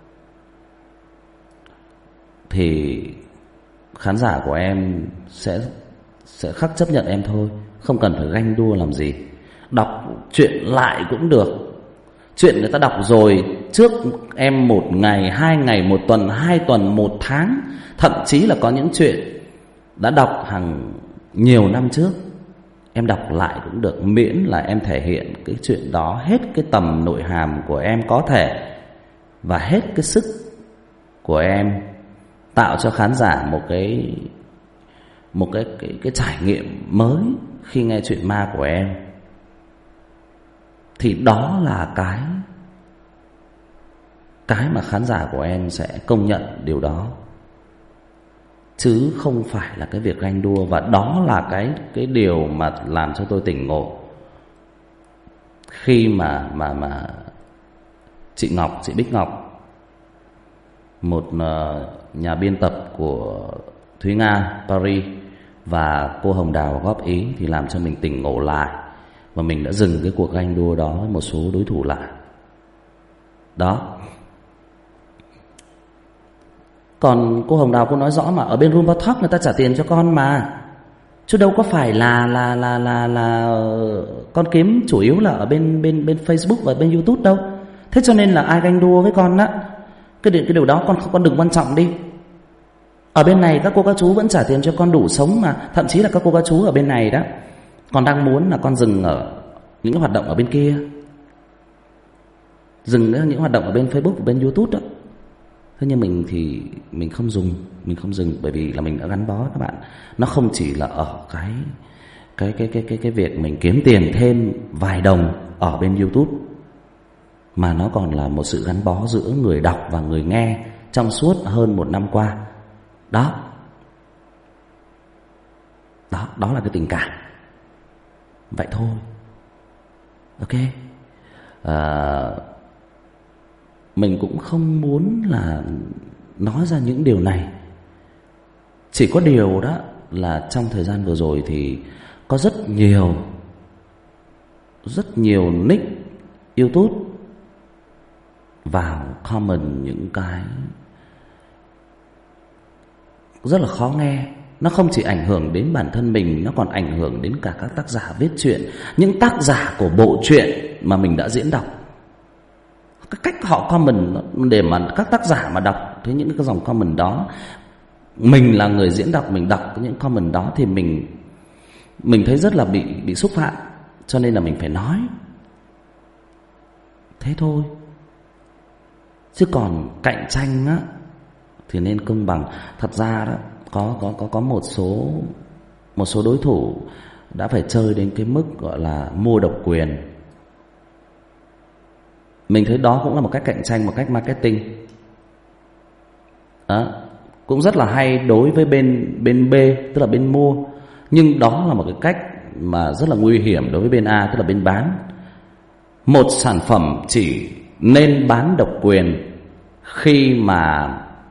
thì khán giả của em sẽ khắc chấp nhận em thôi. Không cần phải ganh đua làm gì. Đọc chuyện lại cũng được. Chuyện người ta đọc rồi trước em 1 ngày, 2 ngày, 1 tuần, 2 tuần, 1 tháng. Thậm chí là có những chuyện đã đọc hàng nhiều năm trước, em đọc lại cũng được, miễn là em thể hiện cái chuyện đó hết cái tầm nội hàm của em có thể, và hết cái sức của em, tạo cho khán giả một cái trải nghiệm mới khi nghe chuyện ma của em. Thì đó là cái mà khán giả của em sẽ công nhận điều đó, chứ không phải là cái việc ganh đua. Và đó là cái điều mà làm cho tôi tỉnh ngộ khi mà chị Bích Ngọc, một nhà biên tập của Thúy Nga Paris, và cô Hồng Đào góp ý, thì làm cho mình tỉnh ngộ lại, và mình đã dừng cái cuộc ganh đua đó với một số đối thủ lại. Đó. Còn cô Hồng Đào cô nói rõ mà, ở bên Rumba Talk người ta trả tiền cho con mà, chứ đâu có phải là con kiếm chủ yếu là ở bên Facebook và bên YouTube đâu. Thế cho nên là ai ganh đua với con á, cái điều đó con đừng quan trọng đi. Ở bên này các cô các chú vẫn trả tiền cho con đủ sống mà. Thậm chí là các cô các chú ở bên này đó, con đang muốn là con dừng ở những cái hoạt động ở bên kia, dừng những hoạt động ở bên Facebook và bên YouTube đó. Thế nhưng mình thì mình không dừng, bởi vì là mình đã gắn bó các bạn. Nó không chỉ là ở cái việc mình kiếm tiền thêm vài đồng ở bên YouTube, mà nó còn là một sự gắn bó giữa người đọc và người nghe trong suốt hơn 1 năm qua. Đó là cái tình cảm. Vậy thôi. Ok. Mình cũng không muốn là nói ra những điều này. Chỉ có điều đó là trong thời gian vừa rồi thì có rất nhiều nick YouTube vào comment những cái rất là khó nghe. Nó không chỉ ảnh hưởng đến bản thân mình, nó còn ảnh hưởng đến cả các tác giả viết truyện, những tác giả của bộ truyện mà mình đã diễn đọc. Cái cách họ comment để mà các tác giả mà đọc thấy những cái dòng comment đó, mình là người diễn đọc, mình đọc những comment đó thì mình thấy rất là bị xúc phạm, cho nên là mình phải nói. Thế thôi. Chứ còn cạnh tranh á thì nên công bằng. Thật ra đó có một số đối thủ đã phải chơi đến cái mức gọi là mua độc quyền. Mình thấy đó cũng là một cách cạnh tranh, một cách marketing. Đó. cũng rất là hay đối với bên B, tức là bên mua. Nhưng đó là một cái cách mà rất là nguy hiểm đối với bên A, tức là bên bán. Một sản phẩm chỉ nên bán độc quyền khi mà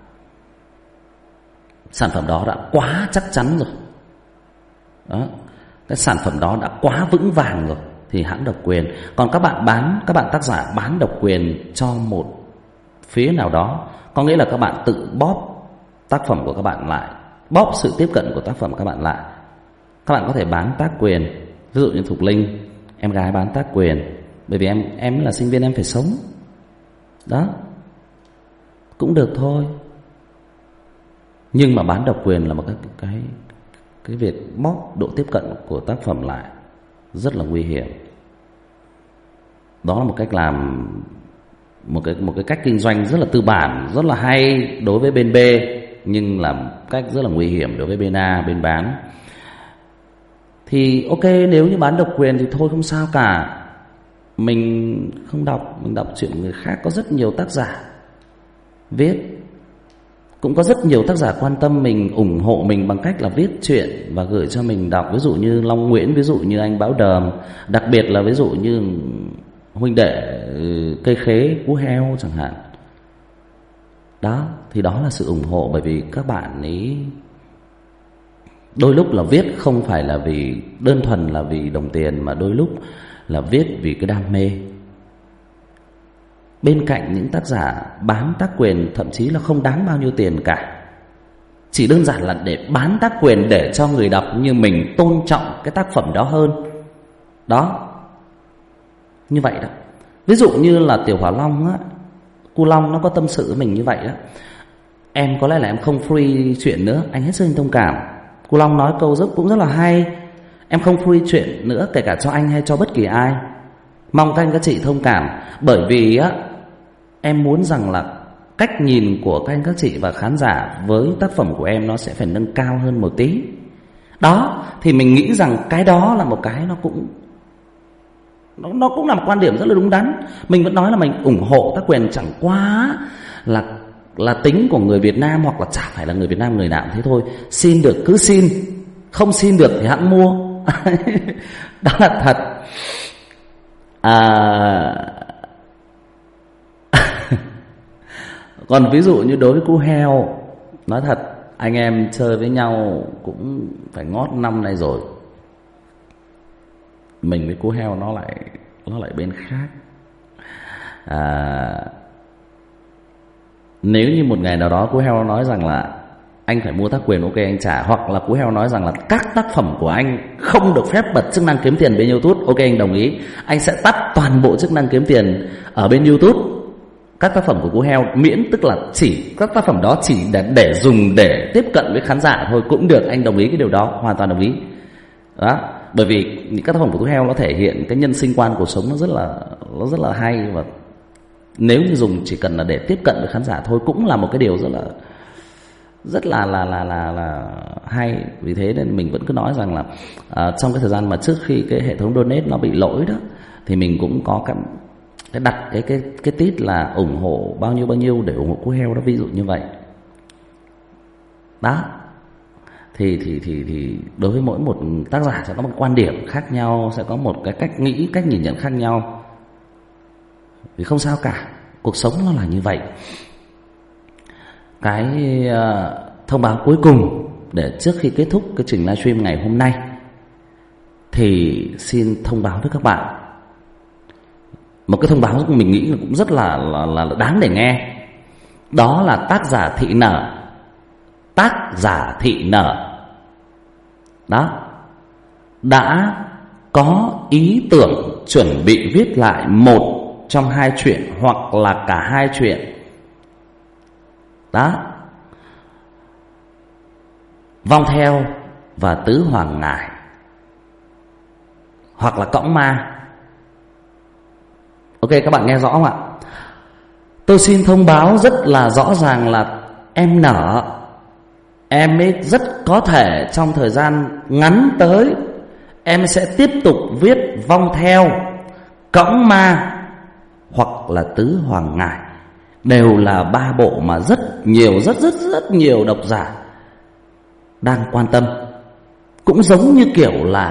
sản phẩm đó đã quá chắc chắn rồi. Đó, cái sản phẩm đó đã quá vững vàng rồi thì hãng độc quyền. Còn các bạn tác giả bán độc quyền cho một phía nào đó, có nghĩa là các bạn tự bóp tác phẩm của các bạn lại, bóp sự tiếp cận của tác phẩm các bạn lại. Các bạn có thể bán tác quyền, ví dụ như Thục Linh, em gái bán tác quyền, bởi vì em là sinh viên, em phải sống. Đó, cũng được thôi. Nhưng mà bán độc quyền là một cái việc bóp độ tiếp cận của tác phẩm lại rất là nguy hiểm. Đó là một cách làm, một cái cách kinh doanh rất là tư bản, rất là hay đối với bên B, nhưng là cách rất là nguy hiểm đối với bên A, bên bán. Thì ok, nếu như bán độc quyền thì thôi không sao cả, mình không đọc, mình đọc chuyện người khác. Có rất nhiều tác giả viết, cũng có rất nhiều tác giả quan tâm mình, ủng hộ mình bằng cách là viết chuyện và gửi cho mình đọc. Ví dụ như Long Nguyễn, ví dụ như anh Báo Đờm, đặc biệt là ví dụ như huynh đệ Cây Khế, Cú Heo chẳng hạn. Đó, thì đó là sự ủng hộ, bởi vì các bạn ấy đôi lúc là viết không phải là vì đơn thuần là vì đồng tiền, mà đôi lúc là viết vì cái đam mê. Bên cạnh những tác giả bán tác quyền thậm chí là không đáng bao nhiêu tiền cả, chỉ đơn giản là để bán tác quyền để cho người đọc như mình tôn trọng cái tác phẩm đó hơn. Đó, như vậy đó. Ví dụ như là Tiểu Hỏa Long á, Cu Long nó có tâm sự với mình như vậy đó: em có lẽ là em không free chuyện nữa, anh hết sức thông cảm. Cu Long nói câu cũng rất là hay: em không free chuyện nữa, kể cả cho anh hay cho bất kỳ ai. Mong các anh các chị thông cảm, bởi vì á, em muốn rằng là cách nhìn của các anh các chị và khán giả với tác phẩm của em nó sẽ phải nâng cao hơn một tí. Đó, thì mình nghĩ rằng cái đó là một cái nó cũng là một quan điểm rất là đúng đắn. Mình vẫn nói là mình ủng hộ tác quyền, chẳng qua là tính của người Việt Nam, hoặc là chả phải là người Việt Nam người nào thế thôi. Xin được cứ xin, không xin được thì hẵng mua. Đó là thật. Còn ví dụ như đối với Cú Heo, nói thật, anh em chơi với nhau cũng phải ngót năm nay rồi. Mình với Cú Heo nó lại bên khác. Nếu như một ngày nào đó Cú Heo nói rằng là anh phải mua tác quyền, ok anh trả. Hoặc là Cú Heo nói rằng là các tác phẩm của anh không được phép bật chức năng kiếm tiền bên YouTube, ok anh đồng ý. Anh sẽ tắt toàn bộ chức năng kiếm tiền ở bên YouTube các tác phẩm của Cú Heo, miễn tức là chỉ các tác phẩm đó chỉ để dùng để tiếp cận với khán giả thôi cũng được. Anh đồng ý cái điều đó, hoàn toàn đồng ý. Đó, bởi vì những các tác phẩm của Cú Heo nó thể hiện cái nhân sinh quan cuộc sống nó rất là hay, và nếu như dùng chỉ cần là để tiếp cận với khán giả thôi cũng là một cái điều rất là hay. Vì thế nên mình vẫn cứ nói rằng là trong cái thời gian mà trước khi cái hệ thống donate nó bị lỗi đó, thì mình cũng có cái đặt cái tít là ủng hộ bao nhiêu để ủng hộ Cú Heo đó, ví dụ như vậy. Đó, thì đối với mỗi một tác giả sẽ có một quan điểm khác nhau, sẽ có một cái cách nghĩ, cách nhìn nhận khác nhau. Vì không sao cả, cuộc sống nó là như vậy. Cái thông báo cuối cùng để trước khi kết thúc cái trình livestream ngày hôm nay, thì xin thông báo với các bạn một cái thông báo mình nghĩ là cũng rất là đáng để nghe. Đó là tác giả Thị Nở. Tác giả Thị Nở đó đã có ý tưởng chuẩn bị viết lại một trong hai chuyện hoặc là cả hai chuyện. Đó, Vong Theo và Tứ Hoàng Ngải, hoặc là Cõng Ma. Ok, các bạn nghe rõ không ạ? Tôi xin thông báo rất là rõ ràng là em Nở, em ấy rất có thể trong thời gian ngắn tới em sẽ tiếp tục viết Vong Theo, Cõng Ma hoặc là Tứ Hoàng Ngải. đều là 3 bộ mà rất nhiều độc giả đang quan tâm. Cũng giống như kiểu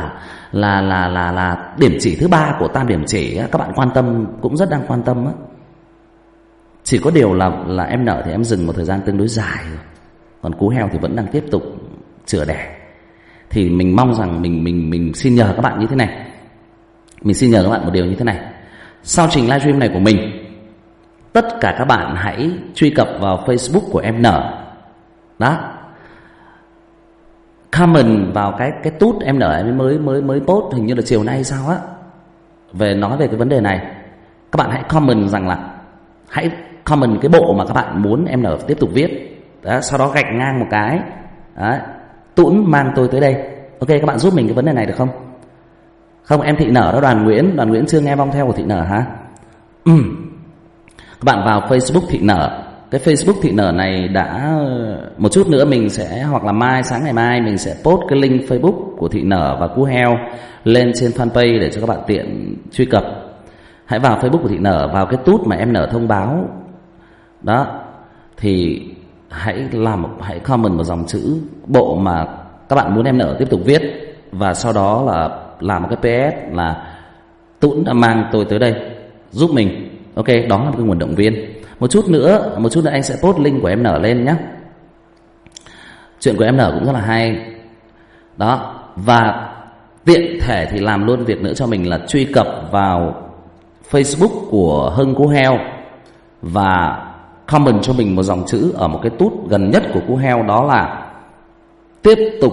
là điểm chỉ thứ 3 của Tam Điểm Chỉ á, các bạn quan tâm, cũng rất đang quan tâm á. Chỉ có điều là em nở thì em dừng một thời gian tương đối dài rồi, còn Cú Heo thì vẫn đang tiếp tục chữa đẻ. Thì mình mong rằng mình xin nhờ các bạn như thế này. Mình xin nhờ các bạn một điều như thế này. Sau trình livestream này của mình, tất cả các bạn hãy truy cập vào Facebook của em nở. Đó, comment vào cái tút em nở em mới post hình như là chiều nay sao á, nói về cái vấn đề này. Các bạn hãy comment rằng là hãy comment cái bộ mà các bạn muốn em nở tiếp tục viết. Đó, sau đó gạch ngang một cái. Đó, Tũn mang tôi tới đây. Ok, các bạn giúp mình cái vấn đề này được không? Không, em Thị Nở đó, Đoàn Nguyễn chưa nghe vong theo của Thị Nở hả? Các bạn vào Facebook Thị Nở. Cái Facebook Thị Nở này đã một chút nữa mình sẽ, hoặc là sáng ngày mai mình sẽ post cái link Facebook của Thị Nở và Cú Heo lên trên fanpage để cho các bạn tiện truy cập. Hãy vào Facebook của Thị Nở, vào cái tút mà em nở thông báo đó, thì hãy comment một dòng chữ bộ mà các bạn muốn em nở tiếp tục viết, và sau đó là làm một cái PS là Tũn đã mang tôi tới đây, giúp mình. Ok, đó là một cái nguồn động viên. Một chút nữa anh sẽ post link của em nở lên nhé. Chuyện của em nở cũng rất là hay đó. Và tiện thể thì làm luôn việc nữa cho mình là truy cập vào Facebook của Hưng Cú Heo và comment cho mình một dòng chữ ở một cái tút gần nhất của Cú Heo, đó là tiếp tục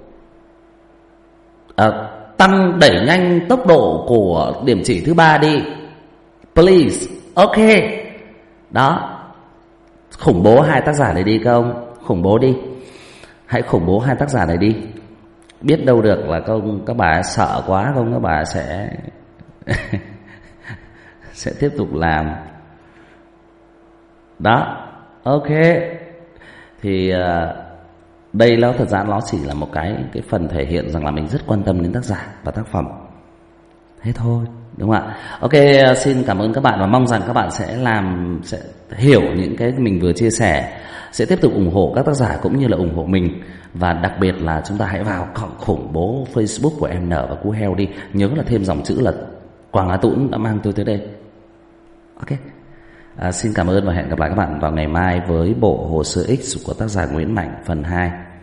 tăng đẩy nhanh tốc độ của điểm chỉ thứ 3 đi, please. Ok, đó, khủng bố 2 tác giả này đi không? Khủng bố đi, hãy khủng bố 2 tác giả này đi. Biết đâu được là các bà sợ quá, không các bà sẽ sẽ tiếp tục làm. Đó, ok. Thì đây nó thật ra nó chỉ là một cái phần thể hiện rằng là mình rất quan tâm đến tác giả và tác phẩm. Thế thôi, đúng không ạ? Ok, xin cảm ơn các bạn và mong rằng các bạn sẽ hiểu những cái mình vừa chia sẻ, sẽ tiếp tục ủng hộ các tác giả cũng như là ủng hộ mình. Và đặc biệt là chúng ta hãy vào khủng bố Facebook của em nở và Cú Heo đi. Nhớ là thêm dòng chữ là Quảng Á Tũn đã mang tôi tới đây. Ok, xin cảm ơn và hẹn gặp lại các bạn vào ngày mai với bộ Hồ Sơ X của tác giả Nguyễn Mạnh phần 2.